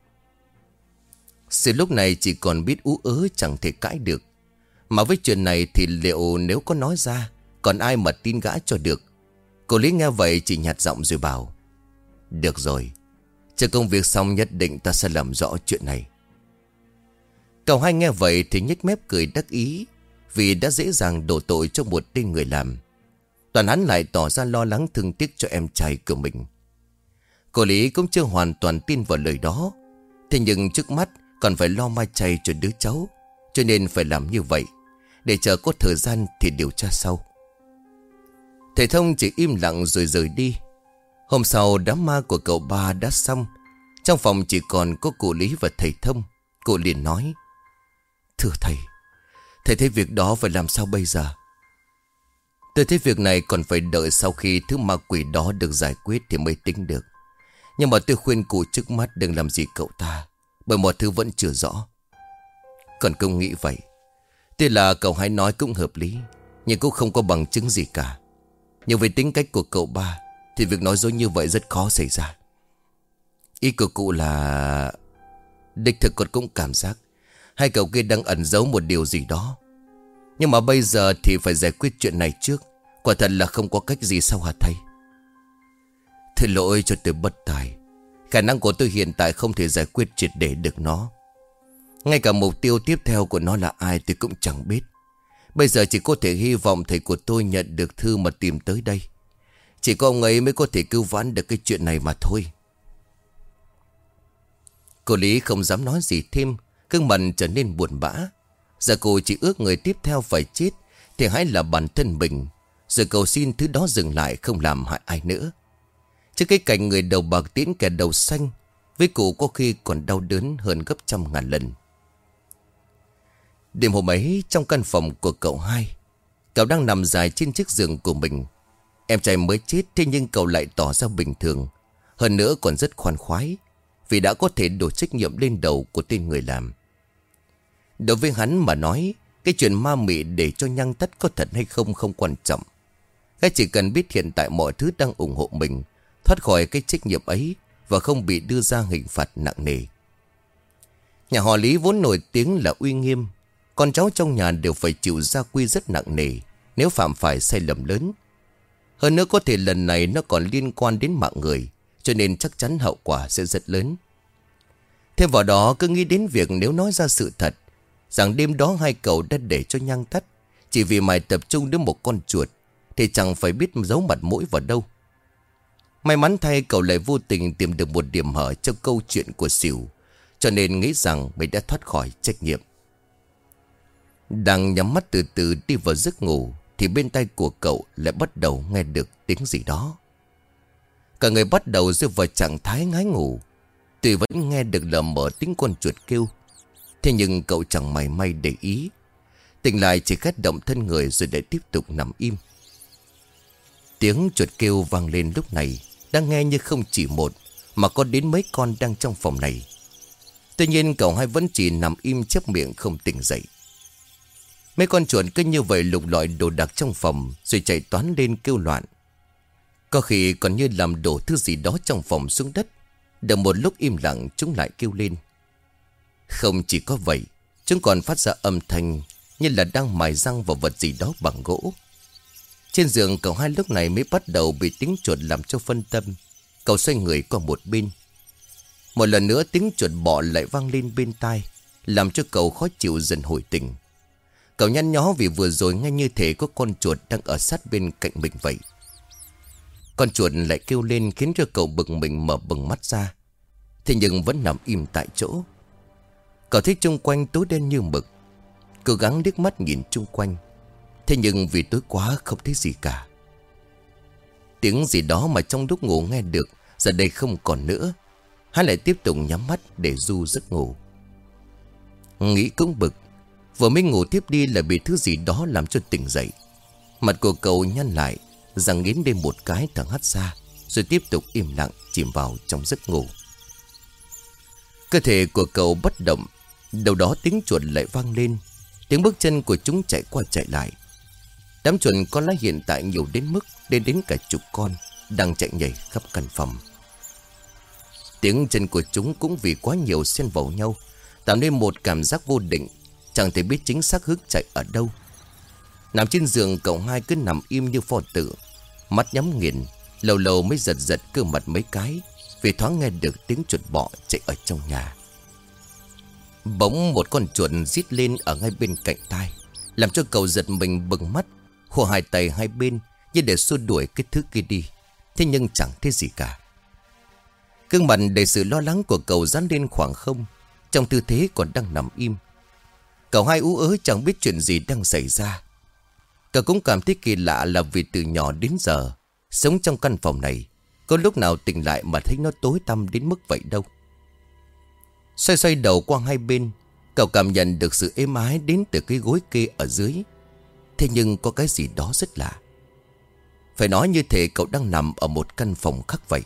Speaker 1: Sự lúc này chỉ còn biết ú ớ chẳng thể cãi được. Mà với chuyện này thì liệu nếu có nói ra, còn ai mà tin gã cho được. Cô Lý nghe vậy chỉ nhạt giọng rồi bảo: "Được rồi, chờ công việc xong nhất định ta sẽ làm rõ chuyện này." Cậu hai nghe vậy thì nhếch mép cười đắc ý, vì đã dễ dàng đổ tội cho một tên người làm. Toàn hắn lại tỏ ra lo lắng thương tiếc cho em trai của mình. Cô Lý cũng chưa hoàn toàn tin vào lời đó. Thế nhưng trước mắt còn phải lo mai chay cho đứa cháu, cho nên phải làm như vậy, để chờ có thời gian thì điều tra sau. Thầy Thông chỉ im lặng rồi rời đi. Hôm sau đám ma của cậu ba đã xong. Trong phòng chỉ còn có cụ Lý và thầy Thông. Cụ liền nói: "Thưa thầy, thầy thấy việc đó phải làm sao bây giờ?" "Tôi thấy việc này còn phải đợi sau khi thứ ma quỷ đó được giải quyết thì mới tính được. Nhưng mà tôi khuyên cụ trước mắt đừng làm gì cậu ta, bởi mọi thứ vẫn chưa rõ." Còn công nghĩ vậy. Tuy là cậu hai nói cũng hợp lý, nhưng cũng không có bằng chứng gì cả. Nhưng với tính cách của cậu ba thì việc nói dối như vậy rất khó xảy ra. Ý của cụ là đích thực con cũng cảm giác hai cậu kia đang ẩn giấu một điều gì đó. Nhưng mà bây giờ thì phải giải quyết chuyện này trước. Quả thật là không có cách gì sao hả thầy? Thưa lỗi cho tôi bất tài. Khả năng của tôi hiện tại không thể giải quyết triệt để được nó. Ngay cả mục tiêu tiếp theo của nó là ai tôi cũng chẳng biết. Bây giờ chỉ có thể hy vọng thầy của tôi nhận được thư mà tìm tới đây. Chỉ có ông ấy mới có thể cứu vãn được cái chuyện này mà thôi. Cô Lý không dám nói gì thêm, gương mặt trở nên buồn bã. Giờ cô chỉ ước người tiếp theo phải chết thì hãy là bản thân mình, rồi cầu xin thứ đó dừng lại không làm hại ai nữa. Trước cái cảnh người đầu bạc tiễn kẻ đầu xanh, với cụ có khi còn đau đớn hơn gấp trăm ngàn lần. Đêm hôm ấy trong căn phòng của cậu hai, cậu đang nằm dài trên chiếc giường của mình. Em trai mới chết, thế nhưng cậu lại tỏ ra bình thường, hơn nữa còn rất khoan khoái, vì đã có thể đổ trách nhiệm lên đầu của tên người làm. Đối với hắn mà nói, cái chuyện ma mị để cho nhang tắt có thật hay không không quan trọng. Gã chỉ cần biết hiện tại mọi thứ đang ủng hộ mình, thoát khỏi cái trách nhiệm ấy và không bị đưa ra hình phạt nặng nề. Nhà họ Lý vốn nổi tiếng là uy nghiêm, con cháu trong nhà đều phải chịu gia quy rất nặng nề nếu phạm phải sai lầm lớn. Hơn nữa có thể lần này nó còn liên quan đến mạng người, cho nên chắc chắn hậu quả sẽ rất lớn. Thêm vào đó cứ nghĩ đến việc nếu nói ra sự thật rằng đêm đó hai cậu đã để cho nhang tắt chỉ vì mày tập trung đến một con chuột, thì chẳng phải biết giấu mặt mũi vào đâu. May mắn thay cậu lại vô tình tìm được một điểm hở trong câu chuyện của Sỉu, cho nên nghĩ rằng mình đã thoát khỏi trách nhiệm. Đang nhắm mắt từ từ đi vào giấc ngủ thì bên tai của cậu lại bắt đầu nghe được tiếng gì đó. Cả người bắt đầu rơi vào trạng thái ngái ngủ. Tuy vẫn nghe được lờ mờ tiếng con chuột kêu, thế nhưng cậu chẳng mảy may để ý. Tỉnh lại chỉ khét động thân người rồi để tiếp tục nằm im. Tiếng chuột kêu vang lên lúc này đang nghe như không chỉ một mà có đến mấy con đang trong phòng này. Tuy nhiên cậu hai vẫn chỉ nằm im chép miệng không tỉnh dậy. Mấy con chuột cứ như vậy lục lọi đồ đạc trong phòng rồi chạy toán lên kêu loạn. Có khi còn như làm đổ thứ gì đó trong phòng xuống đất. Được một lúc im lặng chúng lại kêu lên. Không chỉ có vậy, chúng còn phát ra âm thanh như là đang mài răng vào vật gì đó bằng gỗ. Trên giường cậu hai lúc này mới bắt đầu bị tiếng chuột làm cho phân tâm. Cậu xoay người qua một bên. Một lần nữa tiếng chuột bọ lại vang lên bên tai, làm cho cậu khó chịu dần hồi tỉnh. Cậu nhăn nhó vì vừa rồi nghe như thể có con chuột đang ở sát bên cạnh mình vậy. Con chuột lại kêu lên khiến cho cậu bực mình mở bừng mắt ra. Thế nhưng vẫn nằm im tại chỗ. Cậu thấy chung quanh tối đen như mực. Cố gắng liếc mắt nhìn chung quanh. Thế nhưng vì tối quá không thấy gì cả. Tiếng gì đó mà trong lúc ngủ nghe được giờ đây không còn nữa. Hắn lại tiếp tục nhắm mắt để du giấc ngủ. Nghĩ cũng bực. Vừa mới ngủ tiếp đi là bị thứ gì đó làm cho tỉnh dậy. Mặt của cậu nhăn lại, răng nghiến lên một cái thở hắt ra, rồi tiếp tục im lặng chìm vào trong giấc ngủ. Cơ thể của cậu bất động. Đầu đó tiếng chuột lại vang lên. Tiếng bước chân của chúng chạy qua chạy lại. Đám chuột con lá hiện tại nhiều đến mức đến đến cả chục con đang chạy nhảy khắp căn phòng. Tiếng chân của chúng cũng vì quá nhiều xen vào nhau tạo nên một cảm giác vô định, chẳng thể biết chính xác hướng chạy ở đâu. Nằm trên giường cậu hai cứ nằm im như pho tượng, mắt nhắm nghiền, lâu lâu mới giật giật cơ mặt mấy cái vì thoáng nghe được tiếng chuột bọ chạy ở trong nhà. Bỗng một con chuột rít lên ở ngay bên cạnh tai, làm cho cậu giật mình bừng mắt, khô hai tay hai bên như để xua đuổi cái thứ kia đi. Thế nhưng chẳng thấy gì cả. Gương mặt đầy sự lo lắng của cậu dán lên khoảng không, trong tư thế còn đang nằm im. Cậu hai ú ớ chẳng biết chuyện gì đang xảy ra. Cậu cũng cảm thấy kỳ lạ là vì từ nhỏ đến giờ sống trong căn phòng này, có lúc nào tỉnh lại mà thấy nó tối tăm đến mức vậy đâu. Xoay xoay đầu qua hai bên, cậu cảm nhận được sự êm ái đến từ cái gối kê ở dưới. Thế nhưng có cái gì đó rất lạ. Phải nói như thể cậu đang nằm ở một căn phòng khác vậy.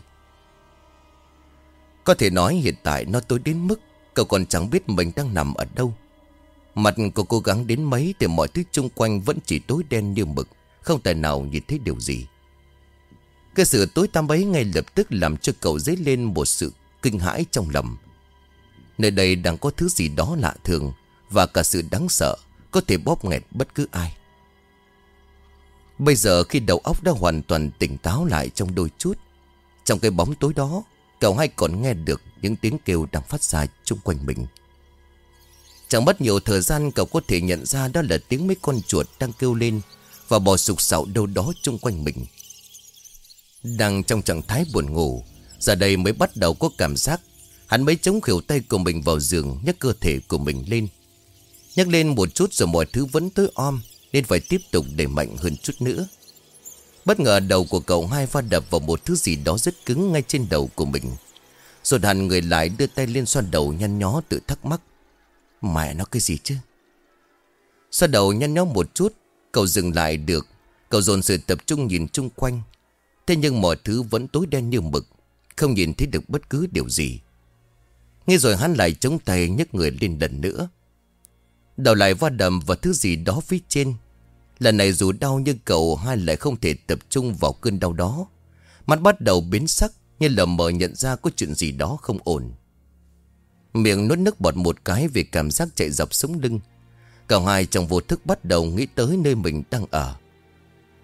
Speaker 1: Có thể nói hiện tại nó tối đến mức cậu còn chẳng biết mình đang nằm ở đâu. Mặt cậu cố gắng đến mấy thì mọi thứ xung quanh vẫn chỉ tối đen như mực, không tài nào nhìn thấy điều gì. Cái sự tối tăm ấy ngay lập tức làm cho cậu dấy lên một sự kinh hãi trong lòng. Nơi đây đang có thứ gì đó lạ thường, và cả sự đáng sợ có thể bóp nghẹt bất cứ ai. Bây giờ khi đầu óc đã hoàn toàn tỉnh táo lại trong đôi chút, trong cái bóng tối đó, cậu hai còn nghe được những tiếng kêu đang phát ra chung quanh mình. Chẳng mất nhiều thời gian cậu có thể nhận ra đó là tiếng mấy con chuột đang kêu lên và bò sục sạo đâu đó chung quanh mình. Đang trong trạng thái buồn ngủ, giờ đây mới bắt đầu có cảm giác. Hắn mới chống khuỷu tay của mình vào giường, nhấc cơ thể của mình lên. Nhấc lên một chút rồi mọi thứ vẫn tối om, nên phải tiếp tục đẩy mạnh hơn chút nữa. Bất ngờ đầu của cậu hai va đập vào một thứ gì đó rất cứng ngay trên đầu của mình. Rồi hẳn người lại đưa tay lên xoa đầu nhăn nhó tự thắc mắc. Mẹ nó cái gì chứ? Xoa đầu nhăn nhó một chút, cậu dừng lại được. Cậu dồn sự tập trung nhìn chung quanh. Thế nhưng mọi thứ vẫn tối đen như mực, không nhìn thấy được bất cứ điều gì. Nghe rồi hắn lại chống tay nhấc người lên lần nữa. Đầu lại va đầm vào thứ gì đó phía trên. Lần này dù đau nhưng cậu hai lại không thể tập trung vào cơn đau đó. Mắt bắt đầu biến sắc, như lờ mờ nhận ra có chuyện gì đó không ổn. Miệng nuốt nước bọt một cái vì cảm giác chạy dọc sống lưng. Cậu hai trong vô thức bắt đầu nghĩ tới nơi mình đang ở.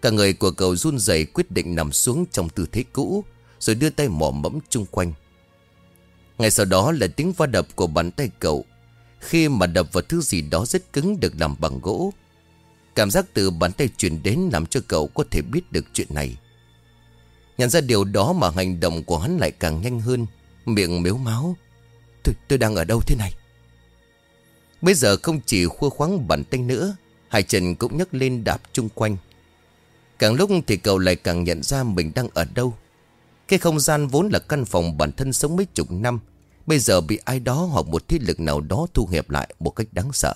Speaker 1: Cả người của cậu run rẩy, quyết định nằm xuống trong tư thế cũ, rồi đưa tay mò mẫm chung quanh. Ngay sau đó là tiếng va đập của bàn tay cậu, khi mà đập vào thứ gì đó rất cứng được làm bằng gỗ. Cảm giác từ bàn tay truyền đến làm cho cậu có thể biết được chuyện này. Nhận ra điều đó mà hành động của hắn lại càng nhanh hơn, miệng mếu máo. Tôi, tôi đang ở đâu thế này? Bây giờ không chỉ khua khoáng bàn tay nữa, hai chân cũng nhấc lên đạp chung quanh. Càng lúc thì cậu lại càng nhận ra mình đang ở đâu. Cái không gian vốn là căn phòng bản thân sống mấy chục năm, bây giờ bị ai đó hoặc một thế lực nào đó thu hẹp lại một cách đáng sợ.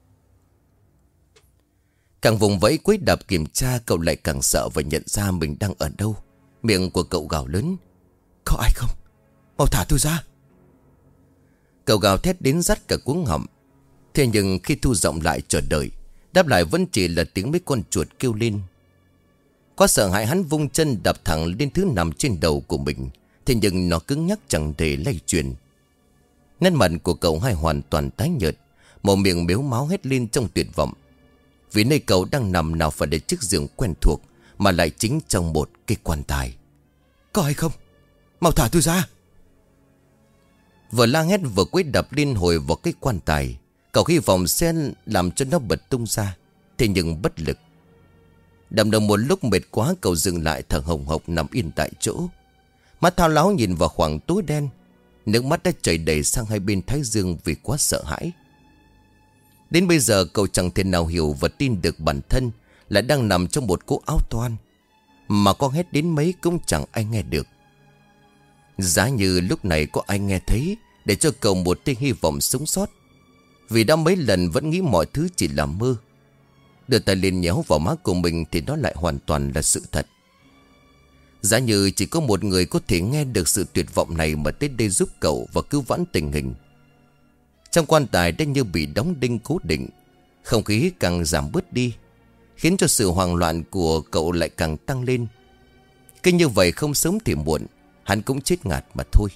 Speaker 1: Càng vùng vẫy cúi đạp kiểm tra, cậu lại càng sợ và nhận ra mình đang ở đâu. Miệng của cậu gào lớn. Có ai không? Mau thả tôi ra. Cậu gào thét đến rắt cả cuống họng. Thế nhưng khi thu giọng lại chờ đợi, đáp lại vẫn chỉ là tiếng mấy con chuột kêu lên. Quá sợ hãi, hắn vung chân đạp thẳng lên thứ nằm trên đầu của mình. Thế nhưng nó cứng nhắc chẳng thể lay chuyển. Nét mặt của cậu hai hoàn toàn tái nhợt, một miệng mếu máu hết lên trong tuyệt vọng. Vì nơi cậu đang nằm nào phải để chiếc giường quen thuộc, mà lại chính trong một cái quan tài. Có ai không? Mau thả tôi ra. Vừa la hét vừa quấy đập liên hồi vào cái quan tài. Cậu hy vọng sẽ làm cho nó bật tung ra, thế nhưng bất lực. Đầm đầu một lúc mệt quá, cậu dừng lại thở hồng hộc nằm yên tại chỗ. Mắt thao láo nhìn vào khoảng tối đen, nước mắt đã chảy đầy sang hai bên thái dương vì quá sợ hãi. Đến bây giờ cậu chẳng thể nào hiểu và tin được bản thân lại đang nằm trong một cỗ áo toan, mà con hét đến mấy cũng chẳng ai nghe được. Giá như lúc này có ai nghe thấy, để cho cậu một tia hy vọng sống sót. Vì đã mấy lần vẫn nghĩ mọi thứ chỉ là mơ. Đưa tay lên nhéo vào má của mình thì nó lại hoàn toàn là sự thật. Giá như chỉ có một người có thể nghe được sự tuyệt vọng này mà tới đây giúp cậu và cứu vãn tình hình. Trong quan tài đã như bị đóng đinh cố định, không khí càng giảm bớt đi, khiến cho sự hoang loạn của cậu lại càng tăng lên. Cứ như vậy không sớm thì muộn, hắn cũng chết ngạt mà thôi.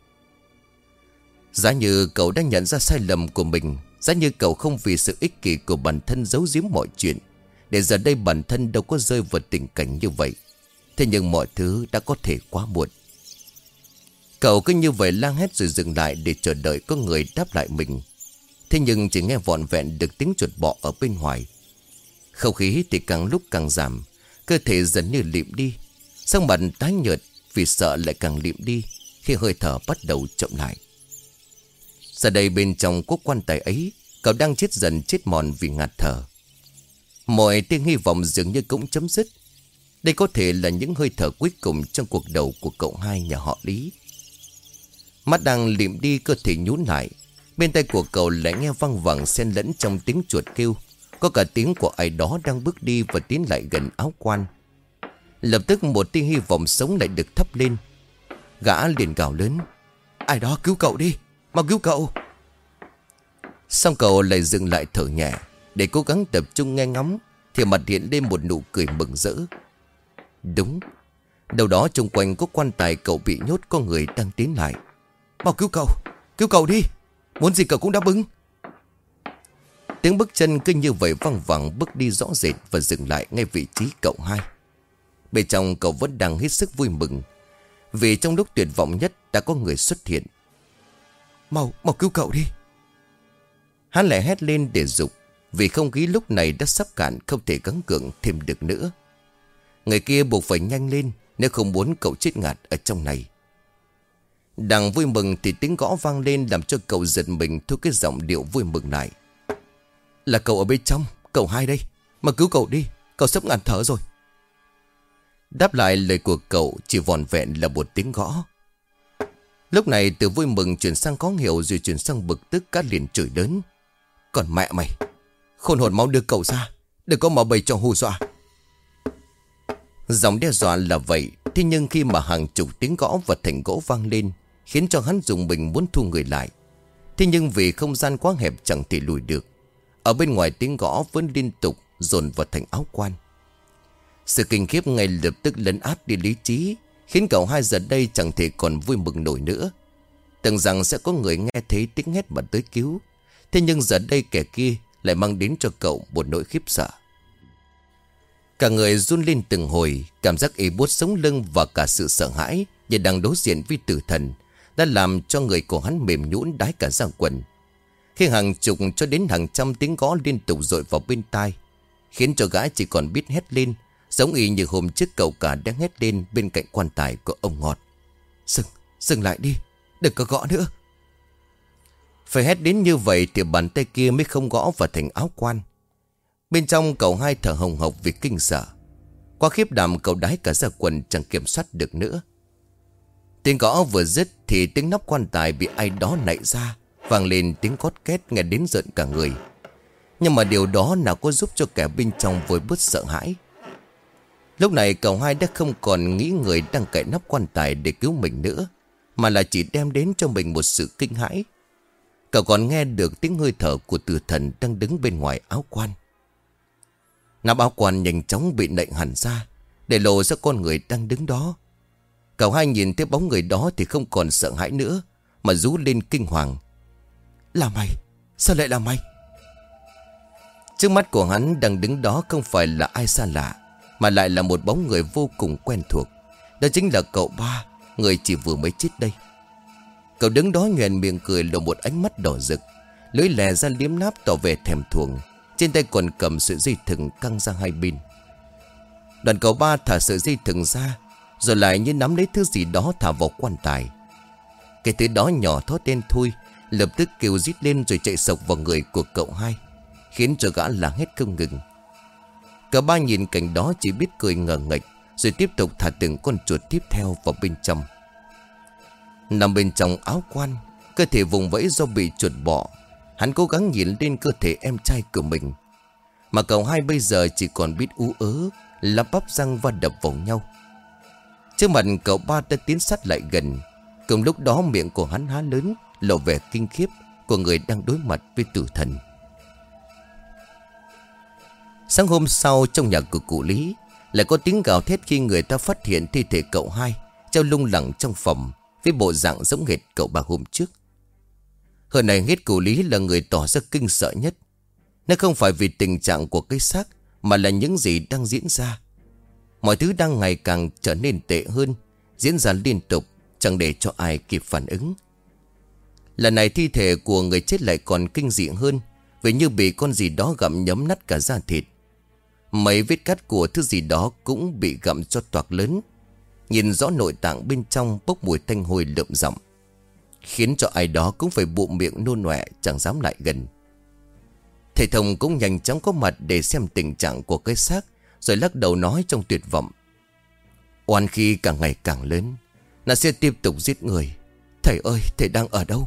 Speaker 1: Giá như cậu đã nhận ra sai lầm của mình, giá như cậu không vì sự ích kỷ của bản thân giấu giếm mọi chuyện, để giờ đây bản thân đâu có rơi vào tình cảnh như vậy. Thế nhưng mọi thứ đã có thể quá muộn. Cậu cứ như vậy la hét rồi dừng lại để chờ đợi có người đáp lại mình. Thế nhưng chỉ nghe vọn vẹn được tiếng chuột bọ ở bên ngoài. Không khí thì càng lúc càng giảm, cơ thể dần như lịm đi, sắc mặt tái nhợt vì sợ lại càng lịm đi khi hơi thở bắt đầu chậm lại. Giờ đây bên trong cố quan tài ấy, cậu đang chết dần chết mòn vì ngạt thở. Mọi tia hy vọng dường như cũng chấm dứt. Đây có thể là những hơi thở cuối cùng trong cuộc đầu của cậu hai nhà họ Lý. Mắt đang lịm đi, cơ thể nhún lại. Bên tai của cậu lại nghe văng vẳng xen lẫn trong tiếng chuột kêu. Có cả tiếng của ai đó đang bước đi và tiến lại gần áo quan. Lập tức một tia hy vọng sống lại được thắp lên. Gã liền gào lớn. Ai đó cứu cậu đi, mau cứu cậu. Xong cậu lại dừng lại thở nhẹ, để cố gắng tập trung nghe ngóng. Thì mặt hiện lên một nụ cười mừng rỡ. Đúng, đâu đó xung quanh có quan tài cậu bị nhốt, có người đang tiến lại. Mau cứu cậu, cứu cậu đi, muốn gì cậu cũng đáp ứng. Tiếng bước chân cứ như vậy văng vẳng bước đi rõ rệt và dừng lại ngay vị trí cậu hai. Bên trong cậu vẫn đang hết sức vui mừng, vì trong lúc tuyệt vọng nhất đã có người xuất hiện. Mau, mau cứu cậu đi. Hắn lại hét lên để giục, vì không khí lúc này đã sắp cạn, không thể gắng gượng thêm được nữa. Người kia buộc phải nhanh lên, nếu không muốn cậu chết ngạt ở trong này. Đang vui mừng thì tiếng gõ vang lên, làm cho cậu giật mình thôi cái giọng điệu vui mừng lại. Là cậu ở bên trong, cậu hai đây, mà cứu cậu đi, cậu sắp ngạt thở rồi. Đáp lại lời của cậu chỉ vòn vẹn là một tiếng gõ. Lúc này từ vui mừng chuyển sang khó hiểu, rồi chuyển sang bực tức, cá liền chửi lớn. Còn mẹ mày, khôn hồn máu đưa cậu ra, đừng có mà bày trò hù dọa. Giọng đe dọa là vậy, thế nhưng khi mà hàng chục tiếng gõ và thành gỗ vang lên, khiến cho hắn dùng mình muốn thu người lại. Thế nhưng vì không gian quá hẹp chẳng thể lùi được. Ở bên ngoài tiếng gõ vẫn liên tục dồn vào thành áo quan. Sự kinh khiếp ngay lập tức lấn át đi lý trí, khiến cậu hai giờ đây chẳng thể còn vui mừng nổi nữa. Tưởng rằng sẽ có người nghe thấy tiếng hét mà tới cứu. Thế nhưng giờ đây kẻ kia lại mang đến cho cậu một nỗi khiếp sợ. Cả người run lên từng hồi. Cảm giác ê buốt sống lưng và cả sự sợ hãi như đang đối diện với tử thần đã làm cho người của hắn mềm nhũn đái cả da quần. Khi hàng chục cho đến hàng trăm tiếng gõ liên tục dội vào bên tai, khiến cho gã chỉ còn biết hét lên, giống y như hôm trước cậu cả đang hét lên bên cạnh quan tài của ông Ngọt. Dừng, dừng lại đi, đừng có gõ nữa. Phải hét đến như vậy thì bàn tay kia mới không gõ vào thành áo quan. Bên trong cậu hai thở hồng hộc vì kinh sợ. Qua khiếp đảm cậu đái cả da quần chẳng kiểm soát được nữa. Tiếng gõ vừa dứt thì tiếng nắp quan tài bị ai đó nạy ra, vang lên tiếng cót két nghe đến rợn cả người. Nhưng mà điều đó nào có giúp cho kẻ bên trong vơi bớt sợ hãi. Lúc này cậu hai đã không còn nghĩ người đang cậy nắp quan tài để cứu mình nữa, mà là chỉ đem đến cho mình một sự kinh hãi. Cậu còn nghe được tiếng hơi thở của tử thần đang đứng bên ngoài áo quan. Nắp áo quan nhanh chóng bị nện hẳn ra, để lộ ra con người đang đứng đó. Cậu hai nhìn thấy bóng người đó thì không còn sợ hãi nữa, mà rú lên kinh hoàng. Là mày? Sao lại là mày? Trước mắt của hắn đang đứng đó không phải là ai xa lạ, mà lại là một bóng người vô cùng quen thuộc. Đó chính là cậu ba, người chỉ vừa mới chết đây. Cậu đứng đó nhoẻn miệng cười lộ một ánh mắt đỏ rực, lưỡi lè ra liếm láp tỏ vẻ thèm thuồng. Trên tay còn cầm sợi dây thừng căng ra hai bên. Đoàn cậu ba thả sợi dây thừng ra, rồi lại như nắm lấy thứ gì đó thả vào quan tài. Cái thứ đó nhỏ thó tên thui, lập tức kêu rít lên rồi chạy sộc vào người của cậu hai, khiến cho gã la hét không ngừng. Cả ba nhìn cảnh đó chỉ biết cười ngờ nghệch, rồi tiếp tục thả từng con chuột tiếp theo vào bên trong. Nằm bên trong áo quan, cơ thể vùng vẫy do bị chuột bọ, hắn cố gắng nhìn lên cơ thể em trai của mình. Mà cậu hai bây giờ chỉ còn biết ú ớ, lắp bắp răng va đập vào nhau. Trước mặt cậu ba đã tiến sát lại gần. Cùng lúc đó miệng của hắn há lớn, lộ vẻ kinh khiếp của người đang đối mặt với tử thần. Sáng hôm sau, trong nhà của cụ Lý lại có tiếng gào thét khi người ta phát hiện thi thể cậu hai treo lung lẳng trong phòng, với bộ dạng giống hệt cậu ba hôm trước. Hơn này hết, cụ Lý là người tỏ ra kinh sợ nhất. Nó không phải vì tình trạng của cái xác, mà là những gì đang diễn ra. Mọi thứ đang ngày càng trở nên tệ hơn, diễn ra liên tục, chẳng để cho ai kịp phản ứng. Lần này thi thể của người chết lại còn kinh dị hơn, vì như bị con gì đó gặm nhấm nát cả da thịt. Mấy vết cắt của thứ gì đó cũng bị gặm cho toạc lớn. Nhìn rõ nội tạng bên trong bốc mùi tanh hôi lợm giọng, khiến cho ai đó cũng phải bụm miệng nôn ọe, chẳng dám lại gần. Thầy Thông cũng nhanh chóng có mặt để xem tình trạng của cái xác, rồi lắc đầu nói trong tuyệt vọng. Oan khi càng ngày càng lớn, nó sẽ tiếp tục giết người. Thầy ơi, thầy đang ở đâu?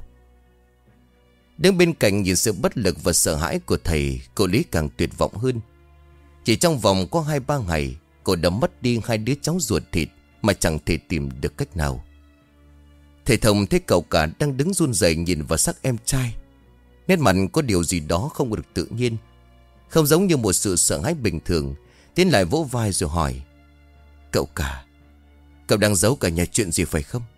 Speaker 1: Đứng bên cạnh nhìn sự bất lực và sợ hãi của thầy, cô Lý càng tuyệt vọng hơn. Chỉ trong vòng có hai ba ngày, cô đã mất đi hai đứa cháu ruột thịt mà chẳng thể tìm được cách nào. Thầy Thông thấy cậu cả đang đứng run rẩy nhìn vào xác em trai. Nét mặt có điều gì đó không được tự nhiên, không giống như một sự sợ hãi bình thường. Tiến lại vỗ vai rồi hỏi: Cậu cả, cậu đang giấu cả nhà chuyện gì phải không?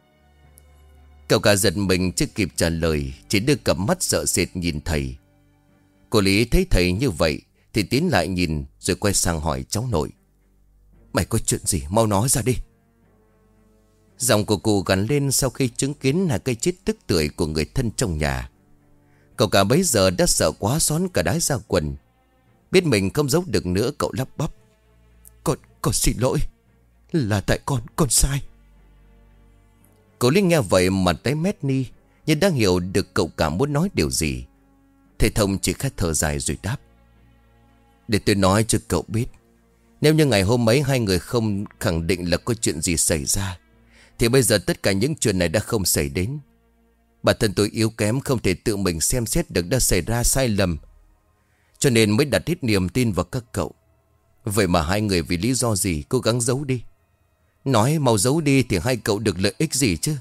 Speaker 1: Cậu cả giật mình chưa kịp trả lời, chỉ đưa cặp mắt sợ sệt nhìn thầy. Cô Lý thấy thầy như vậy thì tiến lại nhìn, rồi quay sang hỏi cháu nội: Mày có chuyện gì mau nói ra đi. Giọng của cụ gằn lên sau khi chứng kiến là cái chết tức tưởi của người thân trong nhà. Cậu cả bấy giờ đã sợ quá xón cả đái ra quần. Biết mình không giấu được nữa, cậu lắp bắp: Con, con xin lỗi. Là tại con, con sai. Cậu Linh nghe vậy mà tái mét ni, nhưng đã hiểu được cậu cả muốn nói điều gì. Thầy Thông chỉ khẽ thở dài rồi đáp: Để tôi nói cho cậu biết, nếu như ngày hôm ấy hai người không khẳng định là có chuyện gì xảy ra, thì bây giờ tất cả những chuyện này đã không xảy đến. Bản thân tôi yếu kém, không thể tự mình xem xét được đã xảy ra sai lầm, cho nên mới đặt hết niềm tin vào các cậu. Vậy mà hai người vì lý do gì cố gắng giấu đi. Nói mau giấu đi thì hai cậu được lợi ích gì chứ?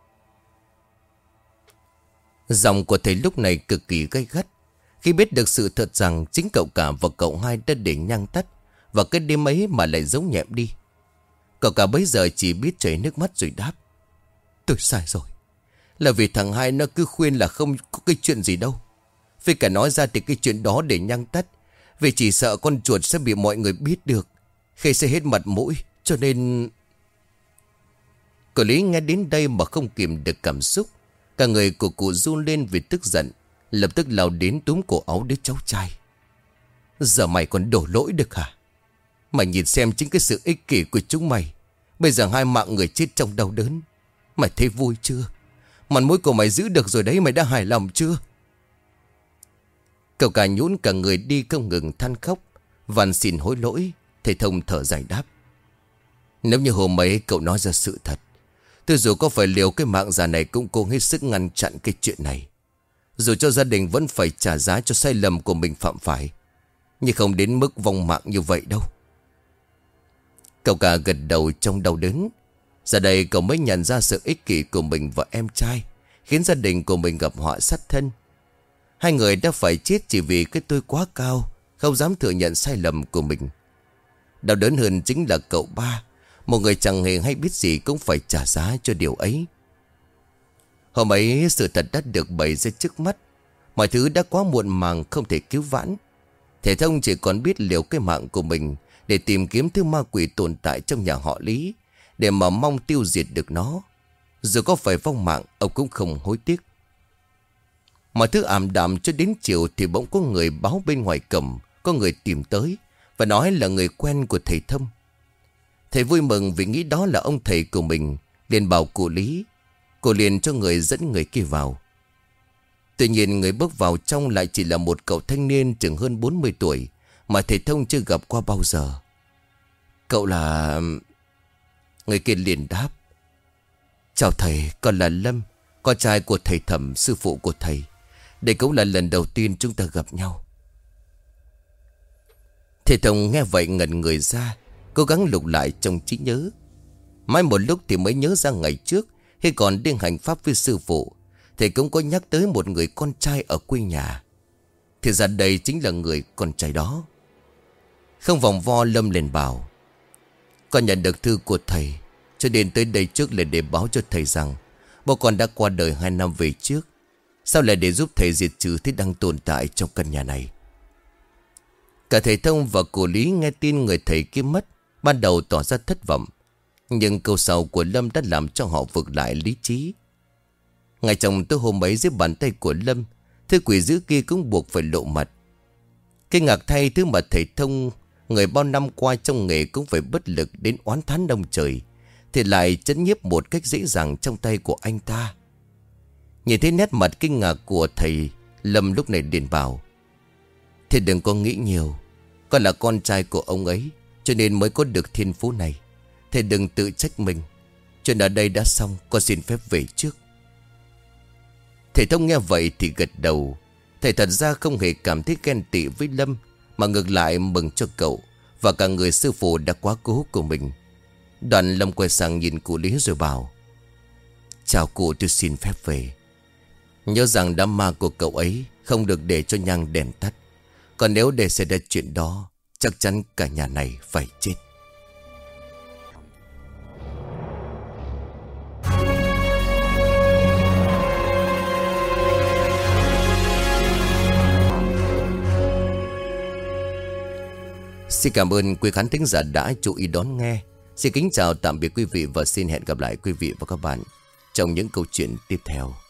Speaker 1: Giọng của thầy lúc này cực kỳ gay gắt, khi biết được sự thật rằng chính cậu cả và cậu hai đã để nhang tắt và cái đêm ấy mà lại giấu nhẹm đi. Cậu cả bấy giờ chỉ biết chảy nước mắt rồi đáp: Tôi sai rồi. Là vì thằng hai nó cứ khuyên là không có cái chuyện gì đâu. Vì cả nói ra thì cái chuyện đó để nhang tắt, vì chỉ sợ con chuột sẽ bị mọi người biết được, Khê sẽ hết mặt mũi, cho nên... Cô Lý nghe đến đây mà không kìm được cảm xúc. Cả người của cụ run lên vì tức giận, lập tức lao đến túm cổ áo đứa cháu trai. Giờ mày còn đổ lỗi được hả? Mày nhìn xem chính cái sự ích kỷ của chúng mày. Bây giờ hai mạng người chết trong đau đớn. Mày thấy vui chưa? Mặt mũi của mày giữ được rồi đấy, mày đã hài lòng chưa? Cậu cả nhún cả người đi không ngừng than khóc, van xin hối lỗi. Thầy Thông thở dài đáp: Nếu như hôm ấy cậu nói ra sự thật, tôi dù có phải liều cái mạng già này cũng cố hết sức ngăn chặn cái chuyện này. Dù cho gia đình vẫn phải trả giá cho sai lầm của mình phạm phải, nhưng không đến mức vong mạng như vậy đâu. Cậu cả gật đầu trong đau đớn. Giờ đây cậu mới nhận ra sự ích kỷ của mình và em trai, khiến gia đình của mình gặp họa sát thân. Hai người đã phải chết chỉ vì cái tôi quá cao, không dám thừa nhận sai lầm của mình. Đau đớn hơn chính là cậu ba, một người chẳng hề hay biết gì cũng phải trả giá cho điều ấy. Hôm ấy sự thật đã được bày ra trước mắt. Mọi thứ đã quá muộn màng, không thể cứu vãn. Thầy Thông chỉ còn biết liều cái mạng của mình để tìm kiếm thứ ma quỷ tồn tại trong nhà họ Lý, để mà mong tiêu diệt được nó. Dù có phải vong mạng, ông cũng không hối tiếc. Mọi thứ ảm đạm cho đến chiều thì bỗng có người báo bên ngoài cổng có người tìm tới và nói là người quen của thầy Thông. Thầy vui mừng vì nghĩ đó là ông thầy của mình, liền bảo cụ Lý. Cô liền cho người dẫn người kia vào. Tuy nhiên người bước vào trong lại chỉ là một cậu thanh niên chừng hơn bốn mươi tuổi mà thầy Thông chưa gặp qua bao giờ. Cậu là... Người kia liền đáp: Chào thầy, con là Lâm, con trai của thầy Thẩm, sư phụ của thầy. Đây cũng là lần đầu tiên chúng ta gặp nhau. Thầy Thông nghe vậy ngẩn người ra, cố gắng lục lại trong trí nhớ. Mãi một lúc thì mới nhớ ra ngày trước, khi còn đi hành pháp với sư phụ, thầy cũng có nhắc tới một người con trai ở quê nhà. Thì ra đây chính là người con trai đó. Không vòng vo, Lâm liền bảo: Con nhận được thư của thầy, cho nên tới đây trước là để báo cho thầy rằng bố con đã qua đời hai năm về trước. Sao lại để giúp thầy diệt trừ thứ đang tồn tại trong căn nhà này? Cả thầy Thông và cô Lý nghe tin người thầy kia mất, ban đầu tỏ ra thất vọng. Nhưng câu sau của Lâm đã làm cho họ vực lại lý trí. Ngay trong tối hôm ấy, dưới bàn tay của Lâm, thứ quỷ dữ kia cũng buộc phải lộ mặt. Kinh ngạc thay, thứ mà thầy Thông, người bao năm qua trong nghề cũng phải bất lực đến oán thán ông trời, thì lại chấn nhiếp một cách dễ dàng trong tay của anh ta. Nhìn thấy nét mặt kinh ngạc của thầy, Lâm lúc này liền bảo: Thầy đừng có nghĩ nhiều, con là con trai của ông ấy, cho nên mới có được thiên phú này. Thầy đừng tự trách mình. Chuyện ở đây đã xong, con xin phép về trước. Thầy Thông nghe vậy thì gật đầu. Thầy thật ra không hề cảm thấy ghen tị với Lâm, mà ngược lại mừng cho cậu và cả người sư phụ đã quá cố của mình. Đoạn Lâm quay sang nhìn cụ Lý rồi bảo: Chào cụ, tôi xin phép về. Nhớ rằng đám ma của cậu ấy không được để cho nhang đèn tắt. Còn nếu để xảy ra chuyện đó, chắc chắn cả nhà này phải chết. Xin cảm ơn quý khán thính giả đã chú ý đón nghe. Xin kính chào tạm biệt quý vị và xin hẹn gặp lại quý vị và các bạn trong những câu chuyện tiếp theo.